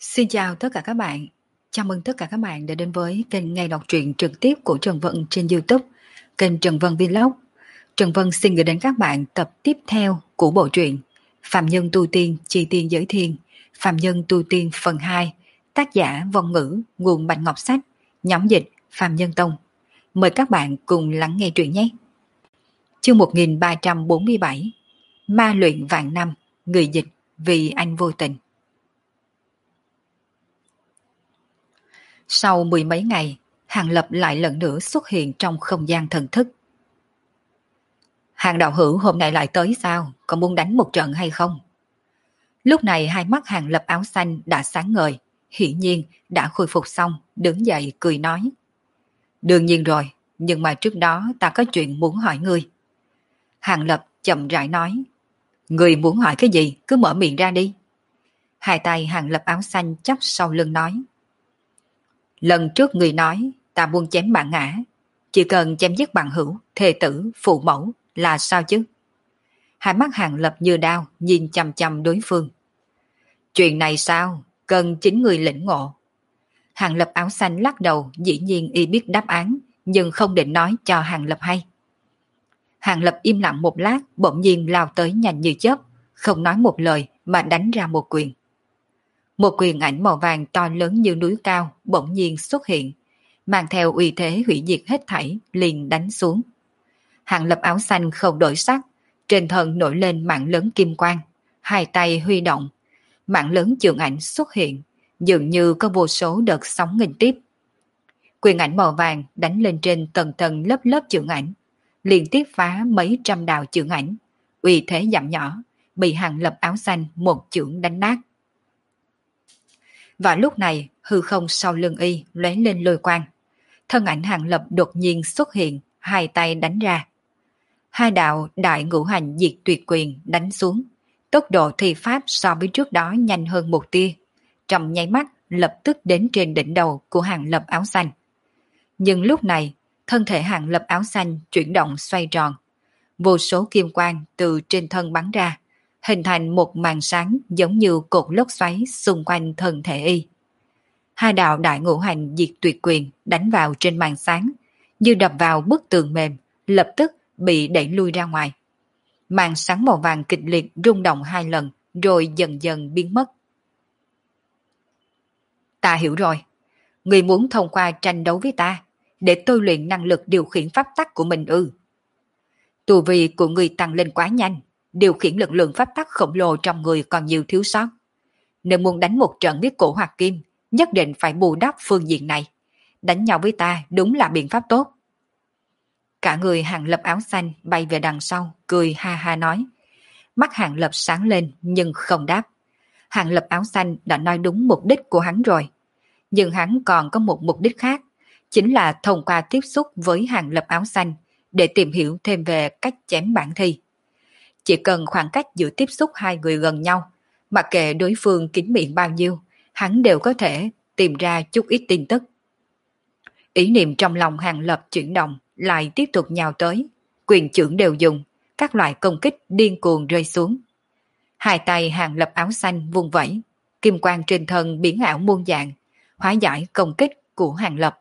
Xin chào tất cả các bạn. Chào mừng tất cả các bạn đã đến với kênh nghe đọc truyện trực tiếp của Trần Vân trên YouTube, kênh Trần Vân Vlog. Trần Vân xin gửi đến các bạn tập tiếp theo của bộ truyện Phạm Nhân Tu Tiên Chi Tiên Giới Thiên, Phạm Nhân Tu Tiên phần 2, tác giả Vong Ngữ, nguồn Bạch Ngọc Sách, nhóm dịch Phạm Nhân Tông. Mời các bạn cùng lắng nghe truyện nhé. Chương 1347, Ma luyện vạn năm, người dịch Vì Anh Vô Tình. Sau mười mấy ngày, Hàng Lập lại lần nữa xuất hiện trong không gian thần thức. Hàng đạo hữu hôm nay lại tới sao? Có muốn đánh một trận hay không? Lúc này hai mắt Hàng Lập áo xanh đã sáng ngời, hiển nhiên đã khôi phục xong, đứng dậy cười nói. Đương nhiên rồi, nhưng mà trước đó ta có chuyện muốn hỏi ngươi. Hàng Lập chậm rãi nói. Ngươi muốn hỏi cái gì? Cứ mở miệng ra đi. Hai tay Hàng Lập áo xanh chắp sau lưng nói. Lần trước người nói ta buông chém bạn ngã, chỉ cần chém giết bằng hữu, thê tử, phụ mẫu là sao chứ? Hai mắt Hàng Lập như đao nhìn chằm chằm đối phương. Chuyện này sao? Cần chính người lĩnh ngộ. Hàng Lập áo xanh lắc đầu, dĩ nhiên y biết đáp án, nhưng không định nói cho Hàng Lập hay. Hàng Lập im lặng một lát, bỗng nhiên lao tới nhanh như chớp, không nói một lời mà đánh ra một quyền. Một quyền ảnh màu vàng to lớn như núi cao bỗng nhiên xuất hiện, mang theo uy thế hủy diệt hết thảy liền đánh xuống. Hàng Lập áo xanh không đổi sắc, trên thân nổi lên mạng lớn kim quang, hai tay huy động, mạng lớn trường ảnh xuất hiện, dường như có vô số đợt sóng nghênh tiếp. Quyền ảnh màu vàng đánh lên trên tầng tầng lớp lớp trường ảnh, liên tiếp phá mấy trăm đạo trường ảnh, uy thế giảm nhỏ, bị Hàng Lập áo xanh một chưởng đánh nát. Và lúc này hư không sau lưng y lóe lên lôi quang, thân ảnh Hàng Lập đột nhiên xuất hiện, hai tay đánh ra. Hai đạo đại ngũ hành diệt tuyệt quyền đánh xuống, tốc độ thi pháp so với trước đó nhanh hơn một tia, trong nháy mắt lập tức đến trên đỉnh đầu của Hàng Lập áo xanh. Nhưng lúc này thân thể Hàng Lập áo xanh chuyển động xoay tròn, vô số kim quang từ trên thân bắn ra, hình thành một màn sáng giống như cột lốc xoáy xung quanh thân thể y. Hai đạo đại ngũ hành diệt tuyệt quyền đánh vào trên màn sáng, như đập vào bức tường mềm, lập tức bị đẩy lui ra ngoài. Màn sáng màu vàng kịch liệt rung động hai lần, rồi dần dần biến mất. Ta hiểu rồi. Người muốn thông qua tranh đấu với ta, để tôi luyện năng lực điều khiển pháp tắc của mình ư? Tu vi của người tăng lên quá nhanh, điều khiển lực lượng pháp tắc khổng lồ trong người còn nhiều thiếu sót. Nếu muốn đánh một trận với cổ Hoạt Kim, nhất định phải bù đắp phương diện này. Đánh nhau với ta đúng là biện pháp tốt. Cả người Hàng Lập áo xanh bay về đằng sau, cười ha ha nói. Mắt Hàng Lập sáng lên nhưng không đáp. Hàng Lập áo xanh đã nói đúng mục đích của hắn rồi. Nhưng hắn còn có một mục đích khác, chính là thông qua tiếp xúc với Hàng Lập áo xanh để tìm hiểu thêm về cách chém bản thi. Chỉ cần khoảng cách giữa tiếp xúc hai người gần nhau, mặc kệ đối phương kín miệng bao nhiêu, hắn đều có thể tìm ra chút ít tin tức. Ý niệm trong lòng Hàng Lập chuyển động, lại tiếp tục nhào tới, quyền chưởng đều dùng, các loại công kích điên cuồng rơi xuống. Hai tay Hàng Lập áo xanh vung vẩy, kim quang trên thân biến ảo muôn dạng, hóa giải công kích của Hàng Lập.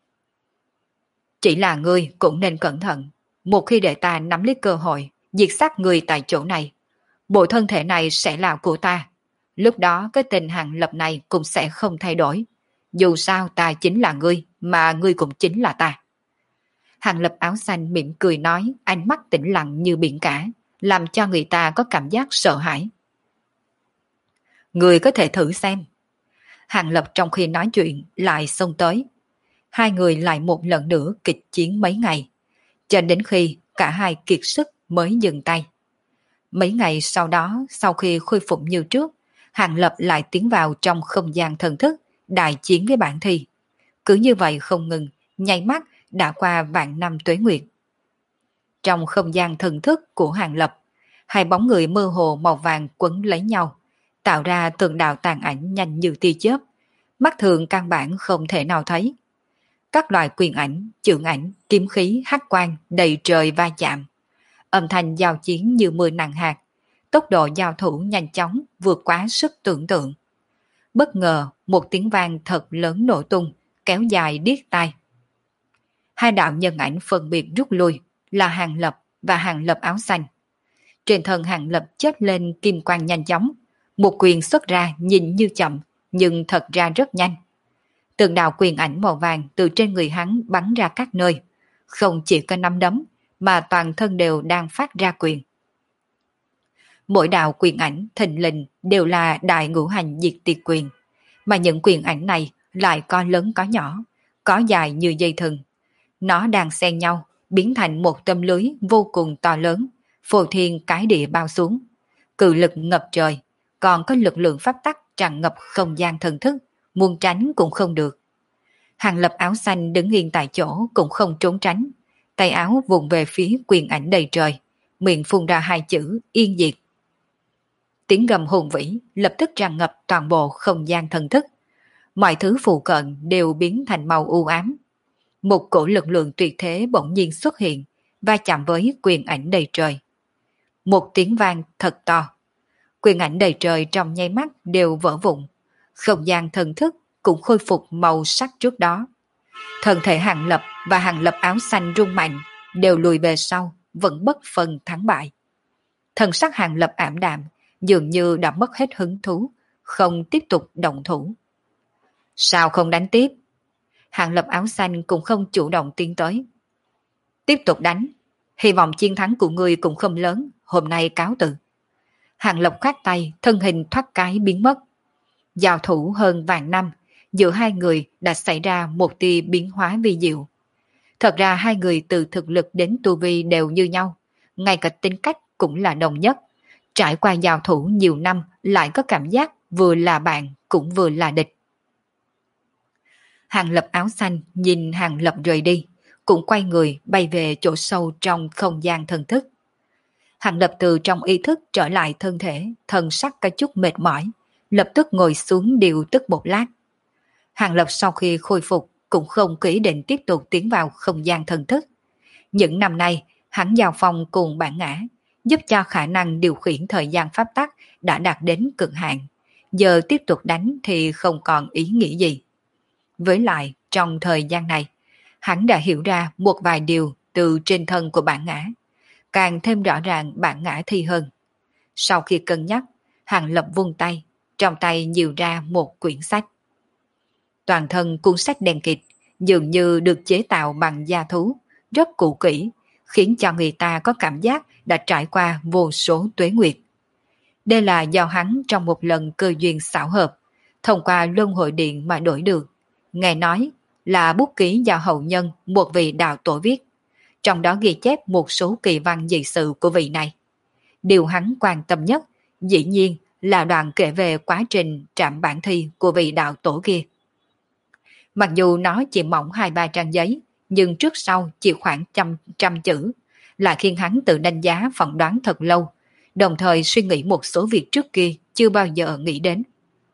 Chỉ là ngươi cũng nên cẩn thận, một khi để ta nắm lấy cơ hội, diệt sát người tại chỗ này, bộ thân thể này sẽ là của ta. Lúc đó cái tình Hàng Lập này cũng sẽ không thay đổi. Dù sao ta chính là ngươi, mà ngươi cũng chính là ta. Hàng Lập áo xanh mỉm cười nói, ánh mắt tĩnh lặng như biển cả, làm cho người ta có cảm giác sợ hãi. Ngươi có thể thử xem. Hàng Lập trong khi nói chuyện lại xông tới. Hai người lại một lần nữa kịch chiến mấy ngày, cho đến khi cả hai kiệt sức mới dừng tay. Mấy ngày sau đó, sau khi khôi phục như trước, Hàng Lập lại tiến vào trong không gian thần thức, đại chiến với bản thi. Cứ như vậy không ngừng, nháy mắt đã qua vạn năm tuế nguyệt. Trong không gian thần thức của Hàng Lập, hai bóng người mơ hồ màu vàng quấn lấy nhau, tạo ra từng đạo tàn ảnh nhanh như tia chớp, mắt thường căn bản không thể nào thấy. Các loại quyền ảnh, chưởng ảnh, kiếm khí, hắc quang đầy trời va chạm. Âm thanh giao chiến như mưa nặng hạt, tốc độ giao thủ nhanh chóng vượt quá sức tưởng tượng. Bất ngờ một tiếng vang thật lớn nổ tung, kéo dài điếc tai. Hai đạo nhân ảnh phân biệt rút lui là Hàng Lập và Hàng Lập áo xanh. Trên thân Hàng Lập chớp lên kim quang nhanh chóng, một quyền xuất ra nhìn như chậm, nhưng thật ra rất nhanh. Từng đạo quyền ảnh màu vàng từ trên người hắn bắn ra các nơi, không chỉ có nắm đấm, mà toàn thân đều đang phát ra quyền. Mỗi đạo quyền ảnh thình lình đều là đại ngũ hành diệt tiệt quyền, mà những quyền ảnh này lại có lớn có nhỏ, có dài như dây thừng. Nó đang xen nhau, biến thành một tấm lưới vô cùng to lớn, phô thiên cái địa bao xuống. Cự lực ngập trời, còn có lực lượng pháp tắc tràn ngập không gian thần thức, muốn tránh cũng không được. Hàng Lập áo xanh đứng yên tại chỗ cũng không trốn tránh, tay áo vùng về phía quyền ảnh đầy trời, miệng phun ra hai chữ yên diệt. Tiếng gầm hùng vĩ lập tức tràn ngập toàn bộ không gian thần thức. Mọi thứ phụ cận đều biến thành màu u ám. Một cổ lực lượng tuyệt thế bỗng nhiên xuất hiện, va chạm với quyền ảnh đầy trời. Một tiếng vang thật to. Quyền ảnh đầy trời trong nháy mắt đều vỡ vụn. Không gian thần thức cũng khôi phục màu sắc trước đó. Thân thể Hàng Lập và Hàng Lập áo xanh rung mạnh, đều lùi về sau, vẫn bất phân thắng bại. Thần sắc Hàng Lập ảm đạm, dường như đã mất hết hứng thú, không tiếp tục động thủ. Sao không đánh tiếp? Hàng Lập áo xanh cũng không chủ động tiến tới. Tiếp tục đánh, hy vọng chiến thắng của ngươi cũng không lớn, hôm nay cáo từ. Hàng Lập khoát tay, thân hình thoát cái biến mất. Giao thủ hơn vạn năm, giữa hai người đã xảy ra một tia biến hóa vi diệu. Thật ra hai người từ thực lực đến tu vi đều như nhau, ngay cả tính cách cũng là đồng nhất. Trải qua giao thủ nhiều năm lại có cảm giác vừa là bạn cũng vừa là địch. Hàng Lập áo xanh nhìn Hàng Lập rời đi, cũng quay người bay về chỗ sâu trong không gian thần thức. Hàng Lập từ trong ý thức trở lại thân thể, thần sắc có chút mệt mỏi, lập tức ngồi xuống điều tức một lát. Hàng Lập sau khi khôi phục cũng không kỹ định tiếp tục tiến vào không gian thần thức. Những năm nay, hắn giao phong cùng bản ngã, giúp cho khả năng điều khiển thời gian pháp tắc đã đạt đến cực hạn. Giờ tiếp tục đánh thì không còn ý nghĩa gì. Với lại, trong thời gian này, hắn đã hiểu ra một vài điều từ trên thân của bản ngã, càng thêm rõ ràng bản ngã thi hơn. Sau khi cân nhắc, Hàng Lập vung tay, trong tay nhiều ra một quyển sách. Toàn thân cuốn sách đen kịt, dường như được chế tạo bằng da thú, rất cũ kỹ, khiến cho người ta có cảm giác đã trải qua vô số tuế nguyệt. Đây là do hắn trong một lần cơ duyên xảo hợp, thông qua luân hồi điện mà đổi được. Nghe nói là bút ký do hậu nhân một vị đạo tổ viết, trong đó ghi chép một số kỳ văn dị sự của vị này. Điều hắn quan tâm nhất, dĩ nhiên là đoạn kể về quá trình trạm bản thi của vị đạo tổ kia. Mặc dù nó chỉ mỏng 2-3 trang giấy, nhưng trước sau chỉ khoảng trăm chữ, là khiến hắn tự đánh giá phỏng đoán thật lâu, đồng thời suy nghĩ một số việc trước kia chưa bao giờ nghĩ đến.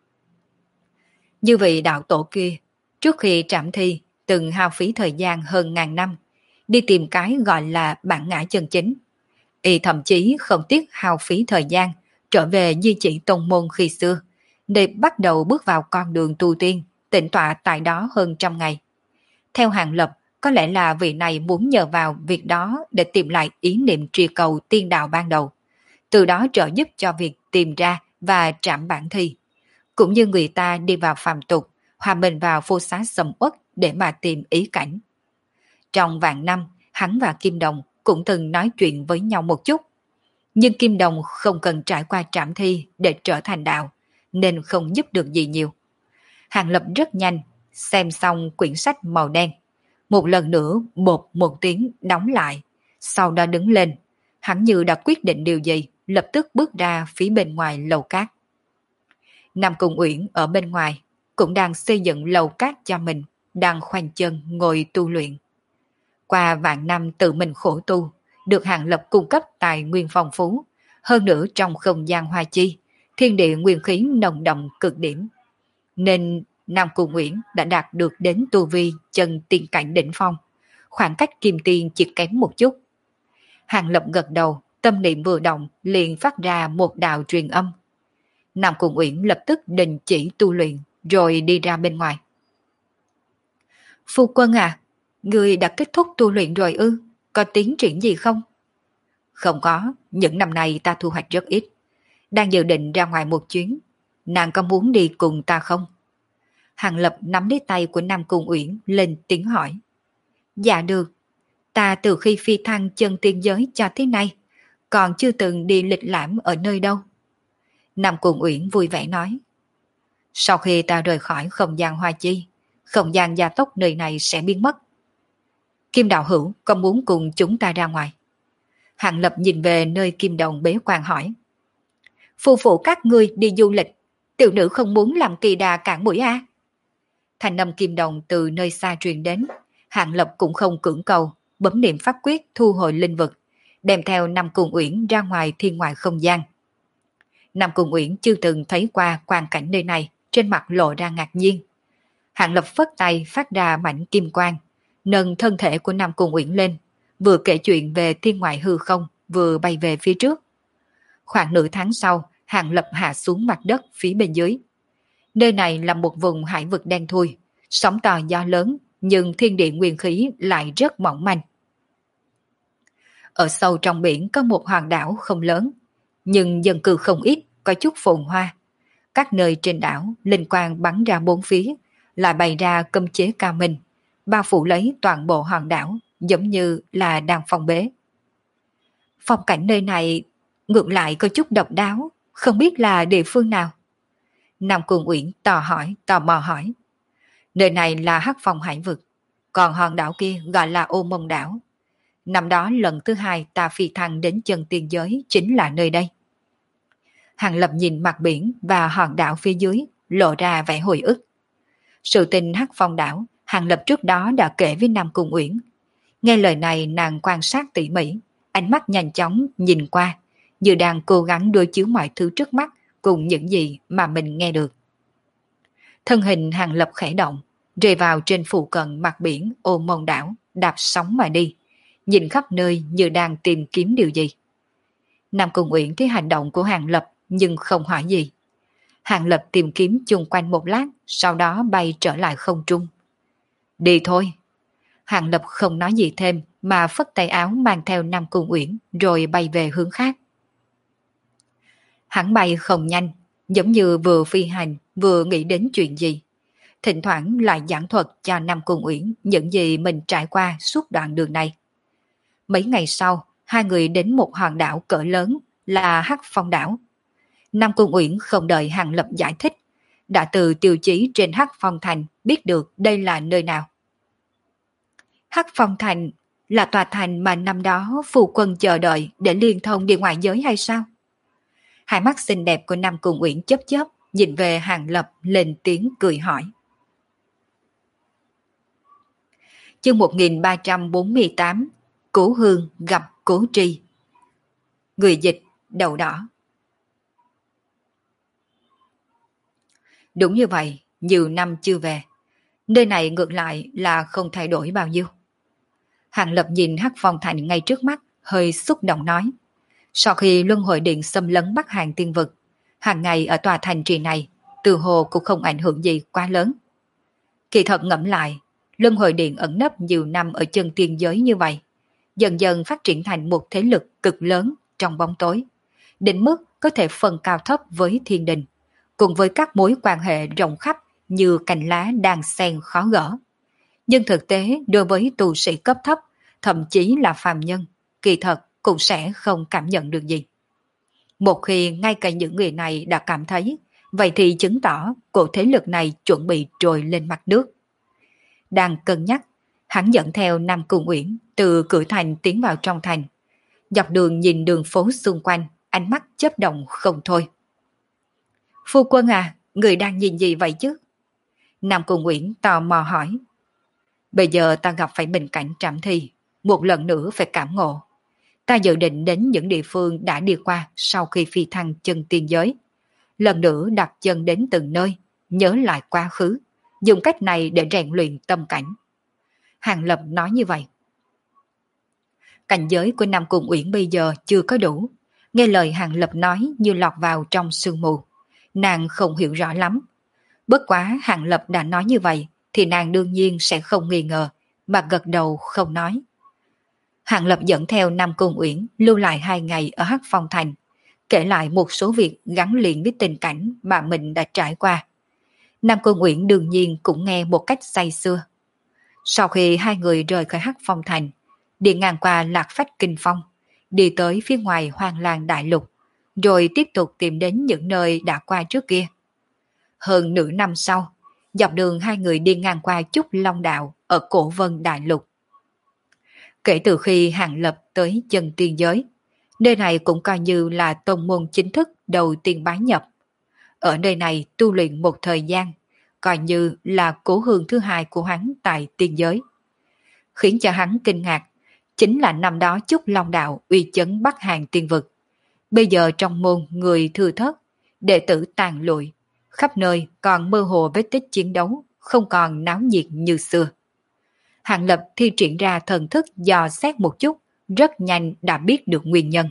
Như vị đạo tổ kia, trước khi trảm thi, từng hao phí thời gian hơn ngàn năm, đi tìm cái gọi là bản ngã chân chính. Y thậm chí không tiếc hao phí thời gian, trở về di chỉ tông môn khi xưa, để bắt đầu bước vào con đường tu tiên, tĩnh tọa tại đó hơn 100 ngày. Theo Hàng Lập, có lẽ là vị này muốn nhờ vào việc đó để tìm lại ý niệm trì cầu tiên đạo ban đầu, từ đó trợ giúp cho việc tìm ra và trảm bản thi, cũng như người ta đi vào phàm tục, hòa mình vào vô xá sầm uất để mà tìm ý cảnh. Trong vạn năm, hắn và Kim Đồng cũng từng nói chuyện với nhau một chút, nhưng Kim Đồng không cần trải qua trảm thi để trở thành đạo, nên không giúp được gì nhiều. Hàng Lập rất nhanh, xem xong quyển sách màu đen, một lần nữa bột một tiếng đóng lại, sau đó đứng lên, hắn như đã quyết định điều gì, lập tức bước ra phía bên ngoài lầu cát. Nam Cung Uyển ở bên ngoài, cũng đang xây dựng lầu cát cho mình, đang khoanh chân ngồi tu luyện. Qua vạn năm tự mình khổ tu, được Hàng Lập cung cấp tài nguyên phong phú, hơn nữa trong không gian hoa chi, thiên địa nguyên khí nồng đậm cực điểm. Nên Nam Cung Uyển đã đạt được đến tu vi chân tiên cảnh đỉnh phong, khoảng cách kim tiên chỉ kém một chút. Hàng Lập gật đầu, tâm niệm vừa động liền phát ra một đạo truyền âm. Nam Cung Uyển lập tức đình chỉ tu luyện rồi đi ra bên ngoài. Phu quân à, người đã kết thúc tu luyện rồi ư? Có tiến triển gì không? Không có, những năm nay ta thu hoạch rất ít. Đang dự định ra ngoài một chuyến. Nàng có muốn đi cùng ta không? Hàng Lập nắm lấy tay của Nam Cung Uyển lên tiếng hỏi. Dạ được. Ta từ khi phi thăng chân tiên giới cho tới nay, còn chưa từng đi lịch lãm ở nơi đâu. Nam Cung Uyển vui vẻ nói. Sau khi ta rời khỏi không gian Hoa Chi, không gian gia tốc nơi này sẽ biến mất. Kim đạo hữu có muốn cùng chúng ta ra ngoài? Hàng Lập nhìn về nơi Kim Đồng bế quan hỏi. Phu phụ các ngươi đi du lịch, tiểu nữ không muốn làm kỳ đà cản mũi a. Thành âm Kim Đồng từ nơi xa truyền đến, Hàng Lập cũng không cưỡng cầu, bấm niệm pháp quyết thu hồi linh vực, đem theo Nam Cung Uyển ra ngoài thiên ngoại không gian. Nam Cung Uyển chưa từng thấy qua quang cảnh nơi này, trên mặt lộ ra ngạc nhiên. Hàng Lập phất tay phát ra mảnh kim quang, nâng thân thể của Nam Cung Uyển lên, vừa kể chuyện về thiên ngoại hư không, vừa bay về phía trước. Khoảng nửa tháng sau, Hàng Lập hạ xuống mặt đất phía bên dưới. Nơi này là một vùng hải vực đen thui, sóng to gió lớn, nhưng thiên địa nguyên khí lại rất mỏng manh. Ở sâu trong biển có một hòn đảo không lớn, nhưng dân cư không ít, có chút phồn hoa. Các nơi trên đảo, linh quang bắn ra bốn phía, lại bày ra cấm chế cao minh, bao phủ lấy toàn bộ hòn đảo, giống như là đang phong bế. Phong cảnh nơi này ngược lại có chút độc đáo, không biết là địa phương nào. Nam Cung Uyển tò mò hỏi. Nơi này là Hắc Phong hải vực, còn hòn đảo kia gọi là Ô Mông đảo. Năm đó lần thứ hai ta phi thăng đến chân tiên giới chính là nơi đây. Hàng Lập nhìn mặt biển và hòn đảo phía dưới, lộ ra vẻ hồi ức. Sự tình Hắc Phong đảo, Hàng Lập trước đó đã kể với Nam Cung Uyển. Nghe lời này nàng quan sát tỉ mỉ, ánh mắt nhanh chóng nhìn qua, như đang cố gắng đối chiếu mọi thứ trước mắt cùng những gì mà mình nghe được. Thân hình Hàng Lập khẽ động, rơi vào trên phụ cận mặt biển Ô Mông đảo, đạp sóng mà đi, nhìn khắp nơi như đang tìm kiếm điều gì. Nam Cung Uyển thấy hành động của Hàng Lập nhưng không hỏi gì. Hàng Lập tìm kiếm chung quanh một lát, sau đó bay trở lại không trung. Đi thôi. Hàng Lập không nói gì thêm mà phất tay áo mang theo Nam Cung Uyển rồi bay về hướng khác. Hắn bay không nhanh, giống như vừa phi hành vừa nghĩ đến chuyện gì. Thỉnh thoảng lại giảng thuật cho Nam Cung Uyển những gì mình trải qua suốt đoạn đường này. Mấy ngày sau, hai người đến một hòn đảo cỡ lớn là Hắc Phong đảo. Nam Cung Uyển không đợi Hàng Lập giải thích, đã từ tiêu chí trên Hắc Phong Thành biết được đây là nơi nào. Hắc Phong Thành là tòa thành mà năm đó phu quân chờ đợi để liên thông đi ngoài giới hay sao? Hai mắt xinh đẹp của Nam Cung Uyển chớp chớp, nhìn về Hàng Lập lên tiếng cười hỏi. Chương 1348, Cố Hương gặp Cố Tri. Người dịch đầu đỏ. Đúng như vậy, nhiều năm chưa về. Nơi này ngược lại là không thay đổi bao nhiêu. Hàng Lập nhìn Hắc Phong Thành ngay trước mắt, hơi xúc động nói. Sau khi Luân Hồi Điện xâm lấn Bắc Hàng Tiên Vực, hàng ngày ở tòa thành trì này, từ hồ cũng không ảnh hưởng gì quá lớn. Kỳ thật ngẫm lại, Luân Hồi Điện ẩn nấp nhiều năm ở chân tiên giới như vậy, dần dần phát triển thành một thế lực cực lớn trong bóng tối, đến mức có thể phân cao thấp với thiên đình, cùng với các mối quan hệ rộng khắp như cành lá đang xen khó gỡ. Nhưng thực tế đối với tu sĩ cấp thấp, thậm chí là phàm nhân, kỳ thật cũng sẽ không cảm nhận được gì. Một khi ngay cả những người này đã cảm thấy, vậy thì chứng tỏ cổ thế lực này chuẩn bị trồi lên mặt nước. Đang cân nhắc, hắn dẫn theo Nam Cung Uyển từ cửa thành tiến vào trong thành. Dọc đường nhìn đường phố xung quanh, ánh mắt chớp động không thôi. Phu quân à, người đang nhìn gì vậy chứ? Nam Cung Uyển tò mò hỏi. Bây giờ ta gặp phải bình cảnh trảm thi, một lần nữa phải cảm ngộ. Ta dự định đến những địa phương đã đi qua sau khi phi thăng chân tiên giới. Lần nữa đặt chân đến từng nơi, nhớ lại quá khứ, dùng cách này để rèn luyện tâm cảnh. Hàng Lập nói như vậy. Cảnh giới của Nam Cung Uyển bây giờ chưa có đủ. Nghe lời Hàng Lập nói như lọt vào trong sương mù. nàng không hiểu rõ lắm. Bất quá Hàng Lập đã nói như vậy, thì nàng đương nhiên sẽ không nghi ngờ, mà gật đầu không nói. Hàng Lập dẫn theo Nam Cung Uyển lưu lại 2 ngày ở Hắc Phong Thành, kể lại một số việc gắn liền với tình cảnh mà mình đã trải qua. Nam Cung Uyển đương nhiên cũng nghe một cách say sưa. Sau khi hai người rời khỏi Hắc Phong Thành, đi ngang qua Lạc Phách Kinh Phong, đi tới phía ngoài Hoang Lang Đại Lục, rồi tiếp tục tìm đến những nơi đã qua trước kia. Hơn nửa năm sau, dọc đường hai người đi ngang qua Trúc Long Đạo ở Cổ Vân Đại Lục. Kể từ khi Hàng Lập tới chân tiên giới, nơi này cũng coi như là tông môn chính thức đầu tiên bái nhập. Ở nơi này tu luyện một thời gian, coi như là cố hương thứ hai của hắn tại tiên giới. Khiến cho hắn kinh ngạc, chính là năm đó Trúc Long Đạo uy chấn Bắc Hàng tiên vực. Bây giờ trong môn người thừa thớt, đệ tử tàn lụi, khắp nơi còn mơ hồ vết tích chiến đấu, không còn náo nhiệt như xưa. Hàng Lập thi triển ra thần thức dò xét một chút, rất nhanh đã biết được nguyên nhân.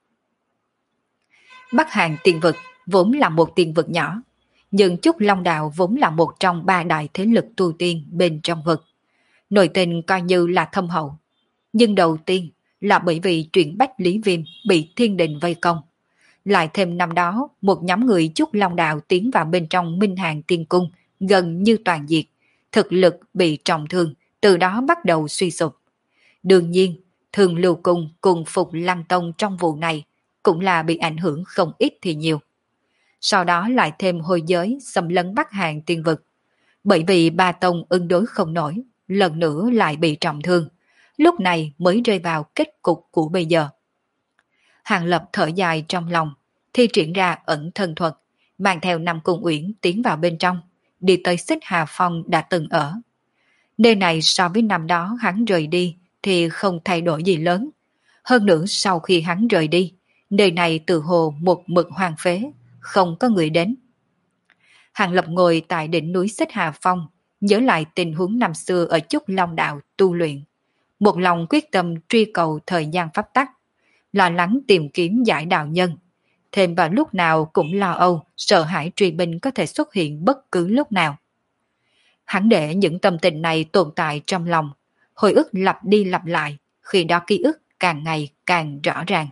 Bắc Hàng tiên vực vốn là một tiên vực nhỏ, nhưng Trúc Long Đạo vốn là một trong 3 đại thế lực tu tiên bên trong vực. Nội tình coi như là thâm hậu. Nhưng đầu tiên là bởi vì chuyện Bách Lý Viêm bị thiên đình vây công. Lại thêm năm đó, một nhóm người Trúc Long Đạo tiến vào bên trong Minh Hàng Tiên Cung, gần như toàn diệt, thực lực bị trọng thương, từ đó bắt đầu suy sụp. Đương nhiên, Thường Lưu Cung cùng Phục Lăng Tông trong vụ này cũng là bị ảnh hưởng không ít thì nhiều. Sau đó lại thêm Hồi Giới xâm lấn Bắc Hàng tiên vực. Bởi vì ba tông ứng đối không nổi, lần nữa lại bị trọng thương. Lúc này mới rơi vào kết cục của bây giờ. Hàng Lập thở dài trong lòng, thi triển ra ẩn thân thuật, mang theo Nam Cung Uyển tiến vào bên trong, đi tới Xích Hà Phong đã từng ở. Nơi này so với năm đó hắn rời đi thì không thay đổi gì lớn. Hơn nữa sau khi hắn rời đi, nơi này tự hồ một mực hoang phế, không có người đến. Hàng Lập ngồi tại đỉnh núi Xích Hà Phong, nhớ lại tình huống năm xưa ở Trúc Long Đạo tu luyện. Một lòng quyết tâm truy cầu thời gian pháp tắc, lo lắng tìm kiếm giải đạo nhân. Thêm vào lúc nào cũng lo âu, sợ hãi truy binh có thể xuất hiện bất cứ lúc nào. Hắn để những tâm tình này tồn tại trong lòng, hồi ức lặp đi lặp lại, khi đó ký ức càng ngày càng rõ ràng.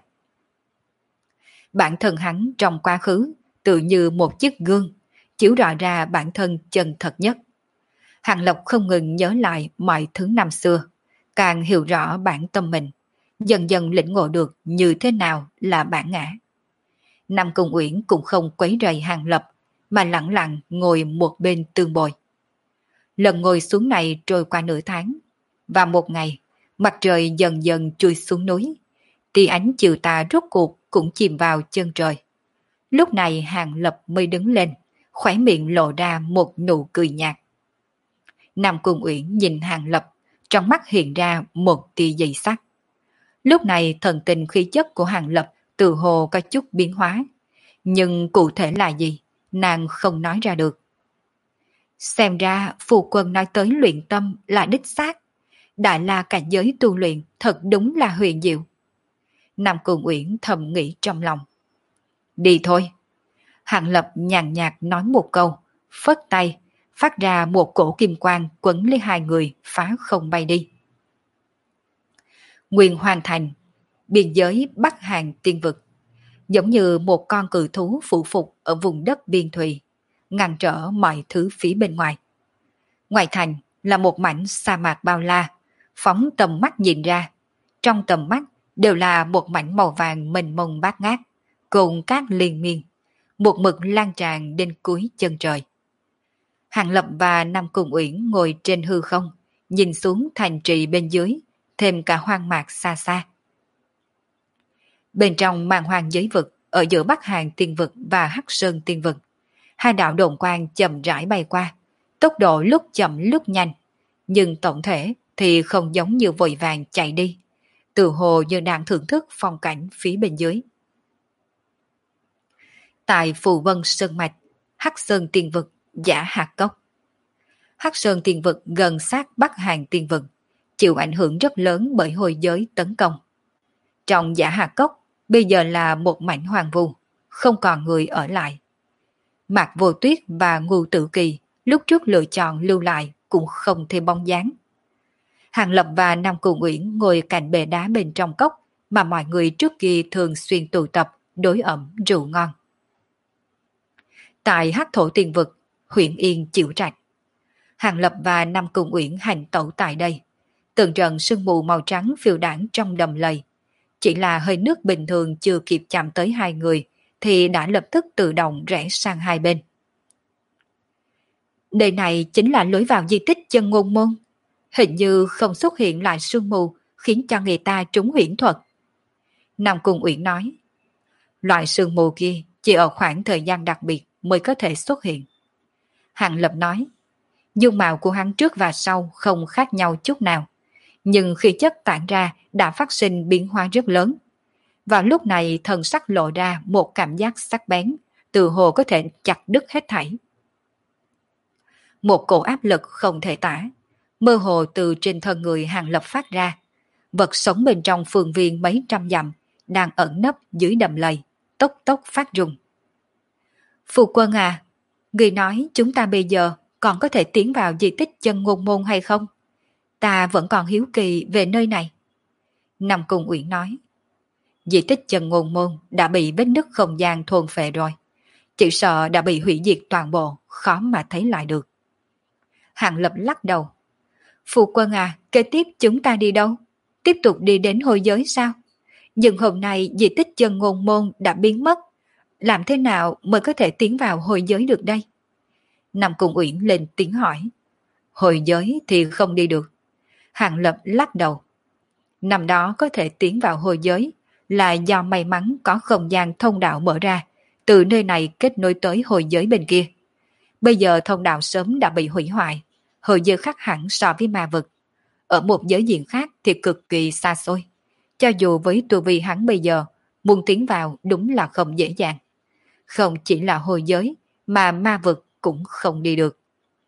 Bản thân hắn trong quá khứ, tự như một chiếc gương, chiếu rọi ra bản thân chân thật nhất. Hàng Lập không ngừng nhớ lại mọi thứ năm xưa, càng hiểu rõ bản tâm mình, dần dần lĩnh ngộ được như thế nào là bản ngã. Nam Cung Uyển cũng không quấy rầy Hàng Lập, mà lặng lặng ngồi một bên tương bồi. Lần ngồi xuống này trôi qua nửa tháng, và một ngày, mặt trời dần dần chui xuống núi, tia ánh chiều tà rốt cuộc cũng chìm vào chân trời. Lúc này Hàng Lập mới đứng lên, khóe miệng lộ ra một nụ cười nhạt. Nam Cung Uyển nhìn Hàng Lập, trong mắt hiện ra một tia dị sắc. Lúc này thần tình khí chất của Hàng Lập tự hồ có chút biến hóa, nhưng cụ thể là gì, nàng không nói ra được. Xem ra phu quân nói tới luyện tâm là đích xác, đại la cảnh giới tu luyện thật đúng là huyền diệu. Nam Cung Uyển thầm nghĩ trong lòng. Đi thôi. Hàng Lập nhàn nhạt nói một câu, phất tay, phát ra một cổ kim quang quấn lấy hai người phá không bay đi. Nguyên Hoàng Thành, biên giới Bắc Hàng tiên vực, giống như một con cự thú phụ phục ở vùng đất biên thùy, ngăn trở mọi thứ phía bên ngoài. Ngoài thành là một mảnh sa mạc bao la, phóng tầm mắt nhìn ra, trong tầm mắt đều là một mảnh màu vàng mênh mông bát ngát, cùng cát liên miên, một mực lan tràn đến cuối chân trời. Hàng Lập và Nam Cung Uyển ngồi trên hư không, nhìn xuống thành trì bên dưới, thêm cả hoang mạc xa xa. Bên trong màn hoang giới vực, ở giữa Bắc Hàng tiên vực và Hắc Sơn tiên vực, hai đạo đồn quang chậm rãi bay qua, tốc độ lúc chậm lúc nhanh, nhưng tổng thể thì không giống như vội vàng chạy đi, tự hồ như đang thưởng thức phong cảnh phía bên dưới. Tại Phù Vân Sơn Mạch, Hắc Sơn tiên vực, Giả Hạc Cốc. Hắc Sơn tiên vực gần sát Bắc Hàng tiên vực, chịu ảnh hưởng rất lớn bởi Hồi Giới tấn công. Trong Giả Hạc Cốc bây giờ là một mảnh hoang vu, không còn người ở lại. Mạc Vô Tuyết và Ngưu Tử Kỳ lúc trước lựa chọn lưu lại cũng không thêm bóng dáng. Hàng Lập và Nam Cung Uyển ngồi cạnh bệ đá bên trong cốc mà mọi người trước kia thường xuyên tụ tập, đối ẩm rượu ngon. Tại Hắc Thổ Tiên Vực, huyện Yên Chiểu Trạch, Hàng Lập và Nam Cung Uyển hành tẩu tại đây. Từng trận sương mù màu trắng phiêu đãng trong đầm lầy. Chỉ là hơi nước bình thường chưa kịp chạm tới hai người thì đã lập tức tự động rẽ sang hai bên. Đây này chính là lối vào di tích Chân Ngôn Môn. Hình như không xuất hiện lại sương mù khiến cho người ta trúng huyễn thuật. Nam Cung Uyển nói, loại sương mù kia chỉ ở khoảng thời gian đặc biệt mới có thể xuất hiện. Hàng Lập nói, dung mạo của hắn trước và sau không khác nhau chút nào, nhưng khi chất tản ra đã phát sinh biến hóa rất lớn. Và lúc này thần sắc lộ ra một cảm giác sắc bén, từ hồ có thể chặt đứt hết thảy. Một cổ áp lực không thể tả, mơ hồ từ trên thân người Hàng Lập phát ra. Vật sống bên trong phương viên mấy trăm dặm đang ẩn nấp dưới đầm lầy, tốc tốc phát rung. Phu quân à, người nói chúng ta bây giờ còn có thể tiến vào di tích Chân Ngôn Môn hay không? Ta vẫn còn hiếu kỳ về nơi này. Nam Cung Uyển nói, di tích Chân Ngôn Môn đã bị vết nứt không gian thôn phệ rồi. Chỉ sợ đã bị hủy diệt toàn bộ, khó mà thấy lại được. Hàng Lập lắc đầu. Phu quân à, kế tiếp chúng ta đi đâu? Tiếp tục đi đến Hôi Giới sao? Nhưng hôm nay di tích Chân Ngôn Môn đã biến mất. Làm thế nào mới có thể tiến vào Hôi Giới được đây? Nam Cung Uyển lên tiếng hỏi. Hôi Giới thì không đi được. Hàng Lập lắc đầu. Năm đó có thể tiến vào Hôi Giới là do may mắn có không gian thông đạo mở ra, từ nơi này kết nối tới Hôi Giới bên kia. Bây giờ thông đạo sớm đã bị hủy hoại, Hôi Giới khác hẳn so với ma vực. Ở một giới diện khác thì cực kỳ xa xôi. Cho dù với tu vi hắn bây giờ, muốn tiến vào đúng là không dễ dàng. Không chỉ là Hôi Giới, mà ma vực cũng không đi được.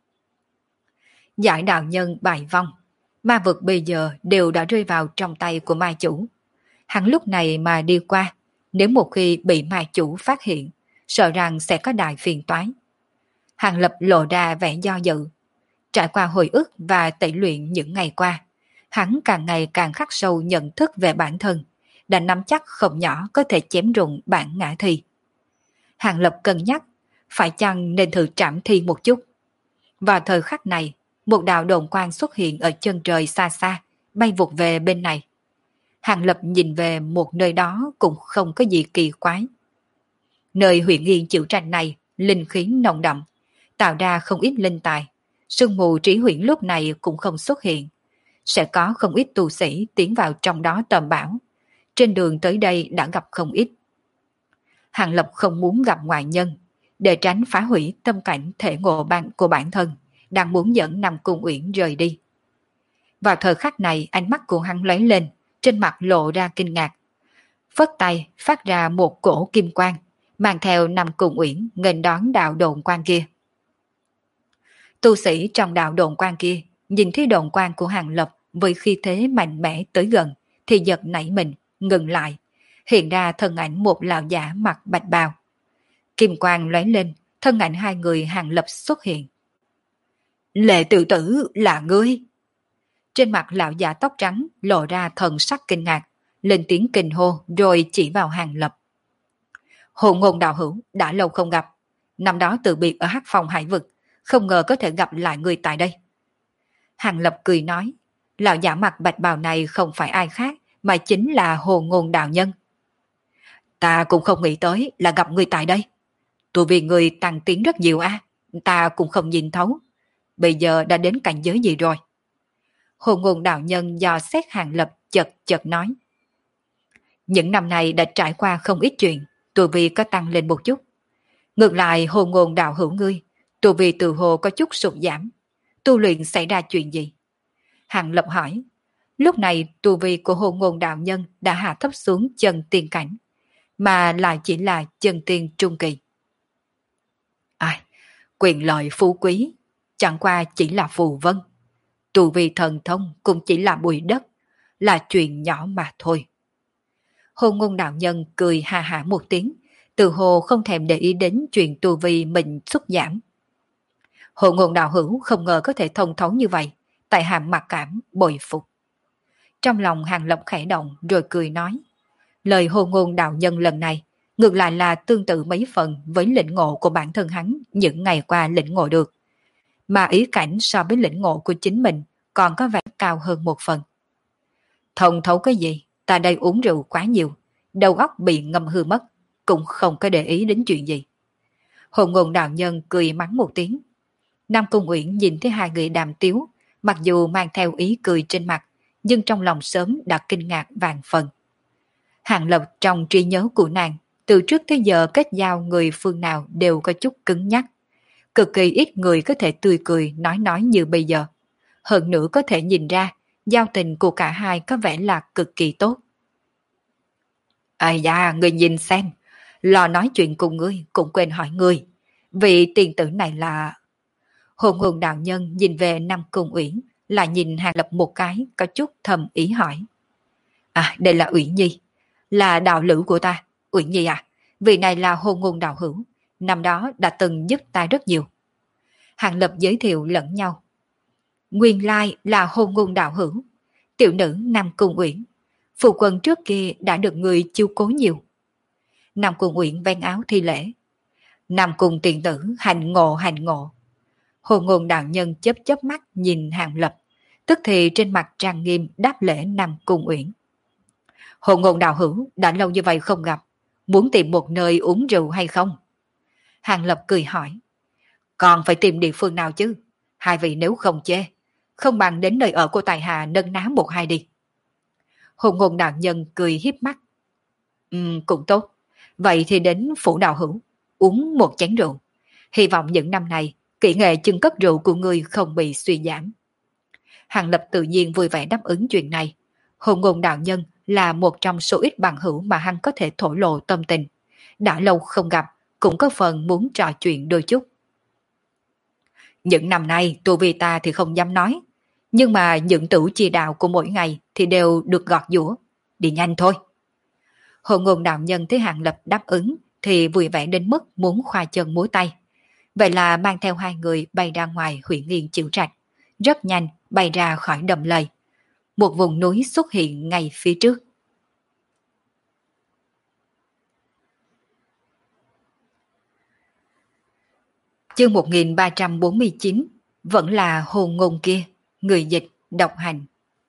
Giải đạo nhân bại vong, ma vực bây giờ đều đã rơi vào trong tay của ma chủ. Hắn lúc này mà đi qua, nếu một khi bị ma chủ phát hiện, sợ rằng sẽ có đại phiền toái. Hàng Lập lộ ra vẻ do dự. Trải qua hồi ức và tẩy luyện những ngày qua, hắn càng ngày càng khắc sâu nhận thức về bản thân, đã nắm chắc không nhỏ có thể chém rụng bản ngã thi. Hàng Lập cân nhắc, phải chăng nên thử trảm thi một chút. Vào thời khắc này, một đạo đồn quang xuất hiện ở chân trời xa xa, bay vụt về bên này. Hàng Lập nhìn về một nơi đó cũng không có gì kỳ quái. Nơi huyện Yên Chiểu Trạch này, linh khí nồng đậm, tạo ra không ít linh tài. Sương mù trí huyện lúc này cũng không xuất hiện. Sẽ có không ít tu sĩ tiến vào trong đó tầm bảo. Trên đường tới đây đã gặp không ít. Hàng Lập không muốn gặp ngoại nhân, để tránh phá hủy tâm cảnh thể ngộ của bản thân, đang muốn dẫn Nam Cung Uyển rời đi. Vào thời khắc này ánh mắt của hắn lóe lên, trên mặt lộ ra kinh ngạc. Phất tay phát ra một cổ kim quang, mang theo Nam Cung Uyển nghênh đón đạo đồn quang kia. Tu sĩ trong đạo đồn quang kia nhìn thấy đồn quang của Hàng Lập với khí thế mạnh mẽ tới gần thì giật nảy mình, ngừng lại, hiện ra thân ảnh một lão giả mặc bạch bào. Kim quang lóe lên, thân ảnh hai người Hàng Lập xuất hiện. Lệ tự tử là ngươi. Trên mặt lão giả tóc trắng lộ ra thần sắc kinh ngạc, lên tiếng kinh hô rồi chỉ vào Hàng Lập. Hồ Ngôn đạo hữu đã lâu không gặp, năm đó từ biệt ở Hắc Phong Hải Vực, không ngờ có thể gặp lại người tại đây. Hàng Lập cười nói, lão giả mặt bạch bào này không phải ai khác mà chính là Hồ Ngôn đạo nhân. Ta cũng không nghĩ tới là gặp người tại đây. Tụi vì người tăng tiến rất nhiều ta cũng không nhìn thấu. Bây giờ đã đến cảnh giới gì rồi? Hồ Ngôn đạo nhân dò xét Hàng Lập chật chật nói. Những năm này đã trải qua không ít chuyện, tụi vì có tăng lên một chút. Ngược lại Hồ Ngôn đạo hữu ngươi, tụi vì từ hồ có chút sụt giảm. Tu luyện xảy ra chuyện gì? Hàng Lập hỏi. Lúc này tu vi của Hồ Ngôn đạo nhân đã hạ thấp xuống chân tiên cảnh, mà lại chỉ là chân tiên trung kỳ. Ai, quyền lợi phú quý, chẳng qua chỉ là phù vân. Tu vi thần thông cũng chỉ là bụi đất, là chuyện nhỏ mà thôi. Hồ Ngôn đạo nhân cười hà hà một tiếng, Từ hồ không thèm để ý đến chuyện tu vi mình xuất giảm. Hồ Ngôn Đạo Hữu không ngờ có thể thông thấu như vậy, tại hạ mặc cảm, bội phục. Trong lòng Hàng Lập khẽ động rồi cười nói. Lời Hồ Ngôn Đạo Nhân lần này ngược lại là tương tự mấy phần với lĩnh ngộ của bản thân hắn những ngày qua lĩnh ngộ được. Mà ý cảnh so với lĩnh ngộ của chính mình còn có vẻ cao hơn một phần. Thông thấu cái gì? Ta đây uống rượu quá nhiều, đầu óc bị ngâm hư mất, cũng không có để ý đến chuyện gì. Hồ Ngôn Đạo Nhân cười mắng một tiếng. Nam Cung Uyển nhìn thấy hai người đàm tiếu, mặc dù mang theo ý cười trên mặt, nhưng trong lòng sớm đã kinh ngạc vạn phần. Hàng Lập trong trí nhớ của nàng, từ trước tới giờ kết giao người phương nào đều có chút cứng nhắc. Cực kỳ ít người có thể tươi cười nói như bây giờ. Hơn nữa có thể nhìn ra, giao tình của cả hai có vẻ là cực kỳ tốt. À da, người nhìn xem, lo nói chuyện cùng ngươi cũng quên hỏi ngươi. Vị tiền tử này là... Hồn hồn đạo nhân nhìn về Nam Cung Uyển, lại nhìn Hàng Lập một cái, có chút thầm ý hỏi. À, đây là Uyển Nhi, là đạo lữ của ta. Uyển Nhi à, vị này là hôn ngôn đạo hữu, năm đó đã từng giúp ta rất nhiều. Hàng Lập giới thiệu lẫn nhau. Nguyên lai là hôn ngôn đạo hữu, tiểu nữ Nam Cung Uyển. Phụ quân trước kia đã được người chiêu cố nhiều. Nam Cung Uyển vén áo thi lễ. Nam Cung tiền tử hành ngộ hành ngộ. Hồ Ngôn đạo nhân chớp chớp mắt nhìn Hàng Lập, tức thì trên mặt trang nghiêm đáp lễ Nam Cung Uyển. Hồ Ngôn đạo hữu đã lâu như vậy không gặp, muốn tìm một nơi uống rượu hay không? Hàng Lập cười hỏi. Còn phải tìm địa phương nào chứ? Hai vị nếu không chê, không bằng đến nơi ở của tài hạ nâng ná một hai đi. Hồ Ngôn đạo nhân cười hiếp mắt. Cũng tốt. Vậy thì đến phủ đạo hữu, uống một chén rượu. Hy vọng những năm này, kỹ nghệ chưng cất rượu của ngươi không bị suy giảm. Hàng Lập tự nhiên vui vẻ đáp ứng chuyện này. Hồ Ngôn đạo nhân là một trong số ít bằng hữu mà hắn có thể thổ lộ tâm tình. Đã lâu không gặp, cũng có phần muốn trò chuyện đôi chút. Những năm nay, tu vi ta thì không dám nói. Nhưng mà những tửu chi đạo của mỗi ngày thì đều được gọt giũa. Đi nhanh thôi. Hồ Ngôn đạo nhân thấy Hàng Lập đáp ứng thì vui vẻ đến mức muốn khoa chân múa tay. Vậy là mang theo hai người bay ra ngoài huyện Nghiên Chiểu Trạch. Rất nhanh bay ra khỏi đầm lầy. Một vùng núi xuất hiện ngay phía trước. Chương 1349 vẫn là hồn ngôn kia, người dịch, độc hành.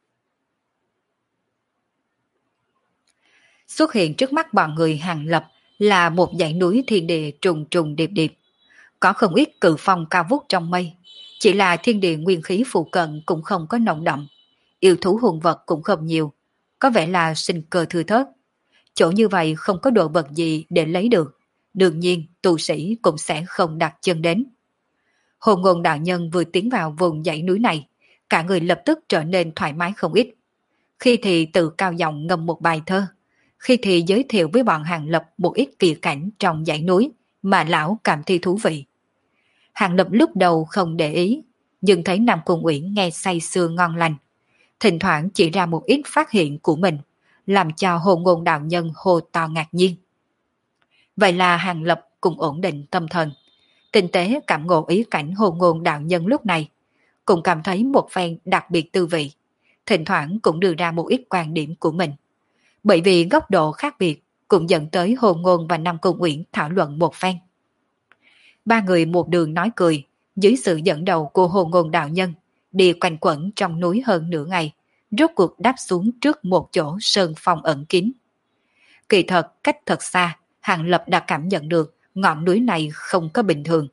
Xuất hiện trước mắt bọn người Hàng Lập là một dãy núi thiên địa trùng trùng điệp điệp. Có không ít cự phong cao vút trong mây, chỉ là thiên địa nguyên khí phụ cận cũng không có nồng đậm, yêu thú hùng vật cũng không nhiều, có vẻ là sinh cơ thưa thớt. Chỗ như vậy không có đồ vật gì để lấy được, đương nhiên tu sĩ cũng sẽ không đặt chân đến. Hồ Ngôn đạo nhân vừa tiến vào vùng dãy núi này, cả người lập tức trở nên thoải mái không ít. Khi thì tự cao giọng ngâm một bài thơ, khi thì giới thiệu với bọn Hàng Lập một ít kỳ cảnh trong dãy núi mà lão cảm thấy thú vị. Hàng Lập lúc đầu không để ý, nhưng thấy Nam Cung Uyển nghe say sưa ngon lành. Thỉnh thoảng chỉ ra một ít phát hiện của mình, làm cho Hồ Ngôn đạo nhân hồ to ngạc nhiên. Vậy là Hàng Lập cũng ổn định tâm thần, tinh tế cảm ngộ ý cảnh Hồ Ngôn đạo nhân lúc này, cũng cảm thấy một phen đặc biệt tư vị, thỉnh thoảng cũng đưa ra một ít quan điểm của mình. Bởi vì góc độ khác biệt, cũng dẫn tới Hồ Ngôn và Nam Cung Uyển thảo luận một phen. Ba người một đường nói cười, dưới sự dẫn đầu của Hồ Ngôn đạo nhân, đi quanh quẩn trong núi hơn nửa ngày, rốt cuộc đáp xuống trước một chỗ sơn phong ẩn kín. Kỳ thật, cách thật xa, Hàng Lập đã cảm nhận được ngọn núi này không có bình thường.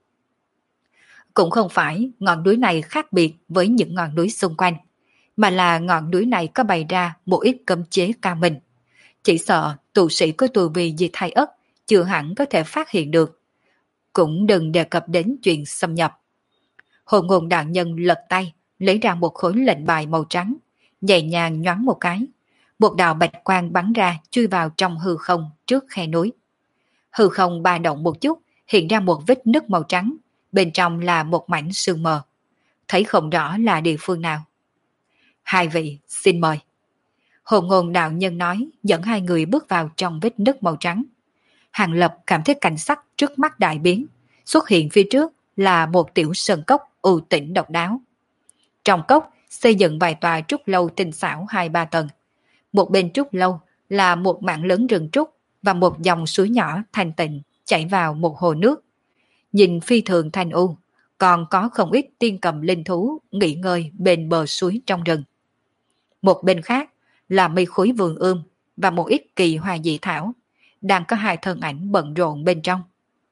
Cũng không phải ngọn núi này khác biệt với những ngọn núi xung quanh, mà là ngọn núi này có bày ra một ít cấm chế cao minh. Chỉ sợ tu sĩ có tu vi gì thay ất, chưa hẳn có thể phát hiện được. Cũng đừng đề cập đến chuyện xâm nhập. Hồ Ngôn đạo nhân lật tay, lấy ra một khối lệnh bài màu trắng, nhẹ nhàng nhoáng một cái. Một đạo bạch quang bắn ra chui vào trong hư không trước khe núi. Hư không ba động một chút, hiện ra một vết nứt màu trắng, bên trong là một mảnh sương mờ. Thấy không rõ là địa phương nào. Hai vị, xin mời. Hồ Ngôn đạo nhân nói, dẫn hai người bước vào trong vết nứt màu trắng. Hàng Lập cảm thấy cảnh sắc trước mắt đại biến, xuất hiện phía trước là một tiểu sơn cốc u tĩnh độc đáo. Trong cốc xây dựng vài tòa trúc lâu tinh xảo 2-3 tầng. Một bên trúc lâu là một mảng lớn rừng trúc và một dòng suối nhỏ thanh tịnh chảy vào một hồ nước. Nhìn phi thường thanh u, còn có không ít tiên cầm linh thú nghỉ ngơi bên bờ suối trong rừng. Một bên khác là mây khối vườn ươm và một ít kỳ hoa dị thảo, đang có hai thân ảnh bận rộn bên trong.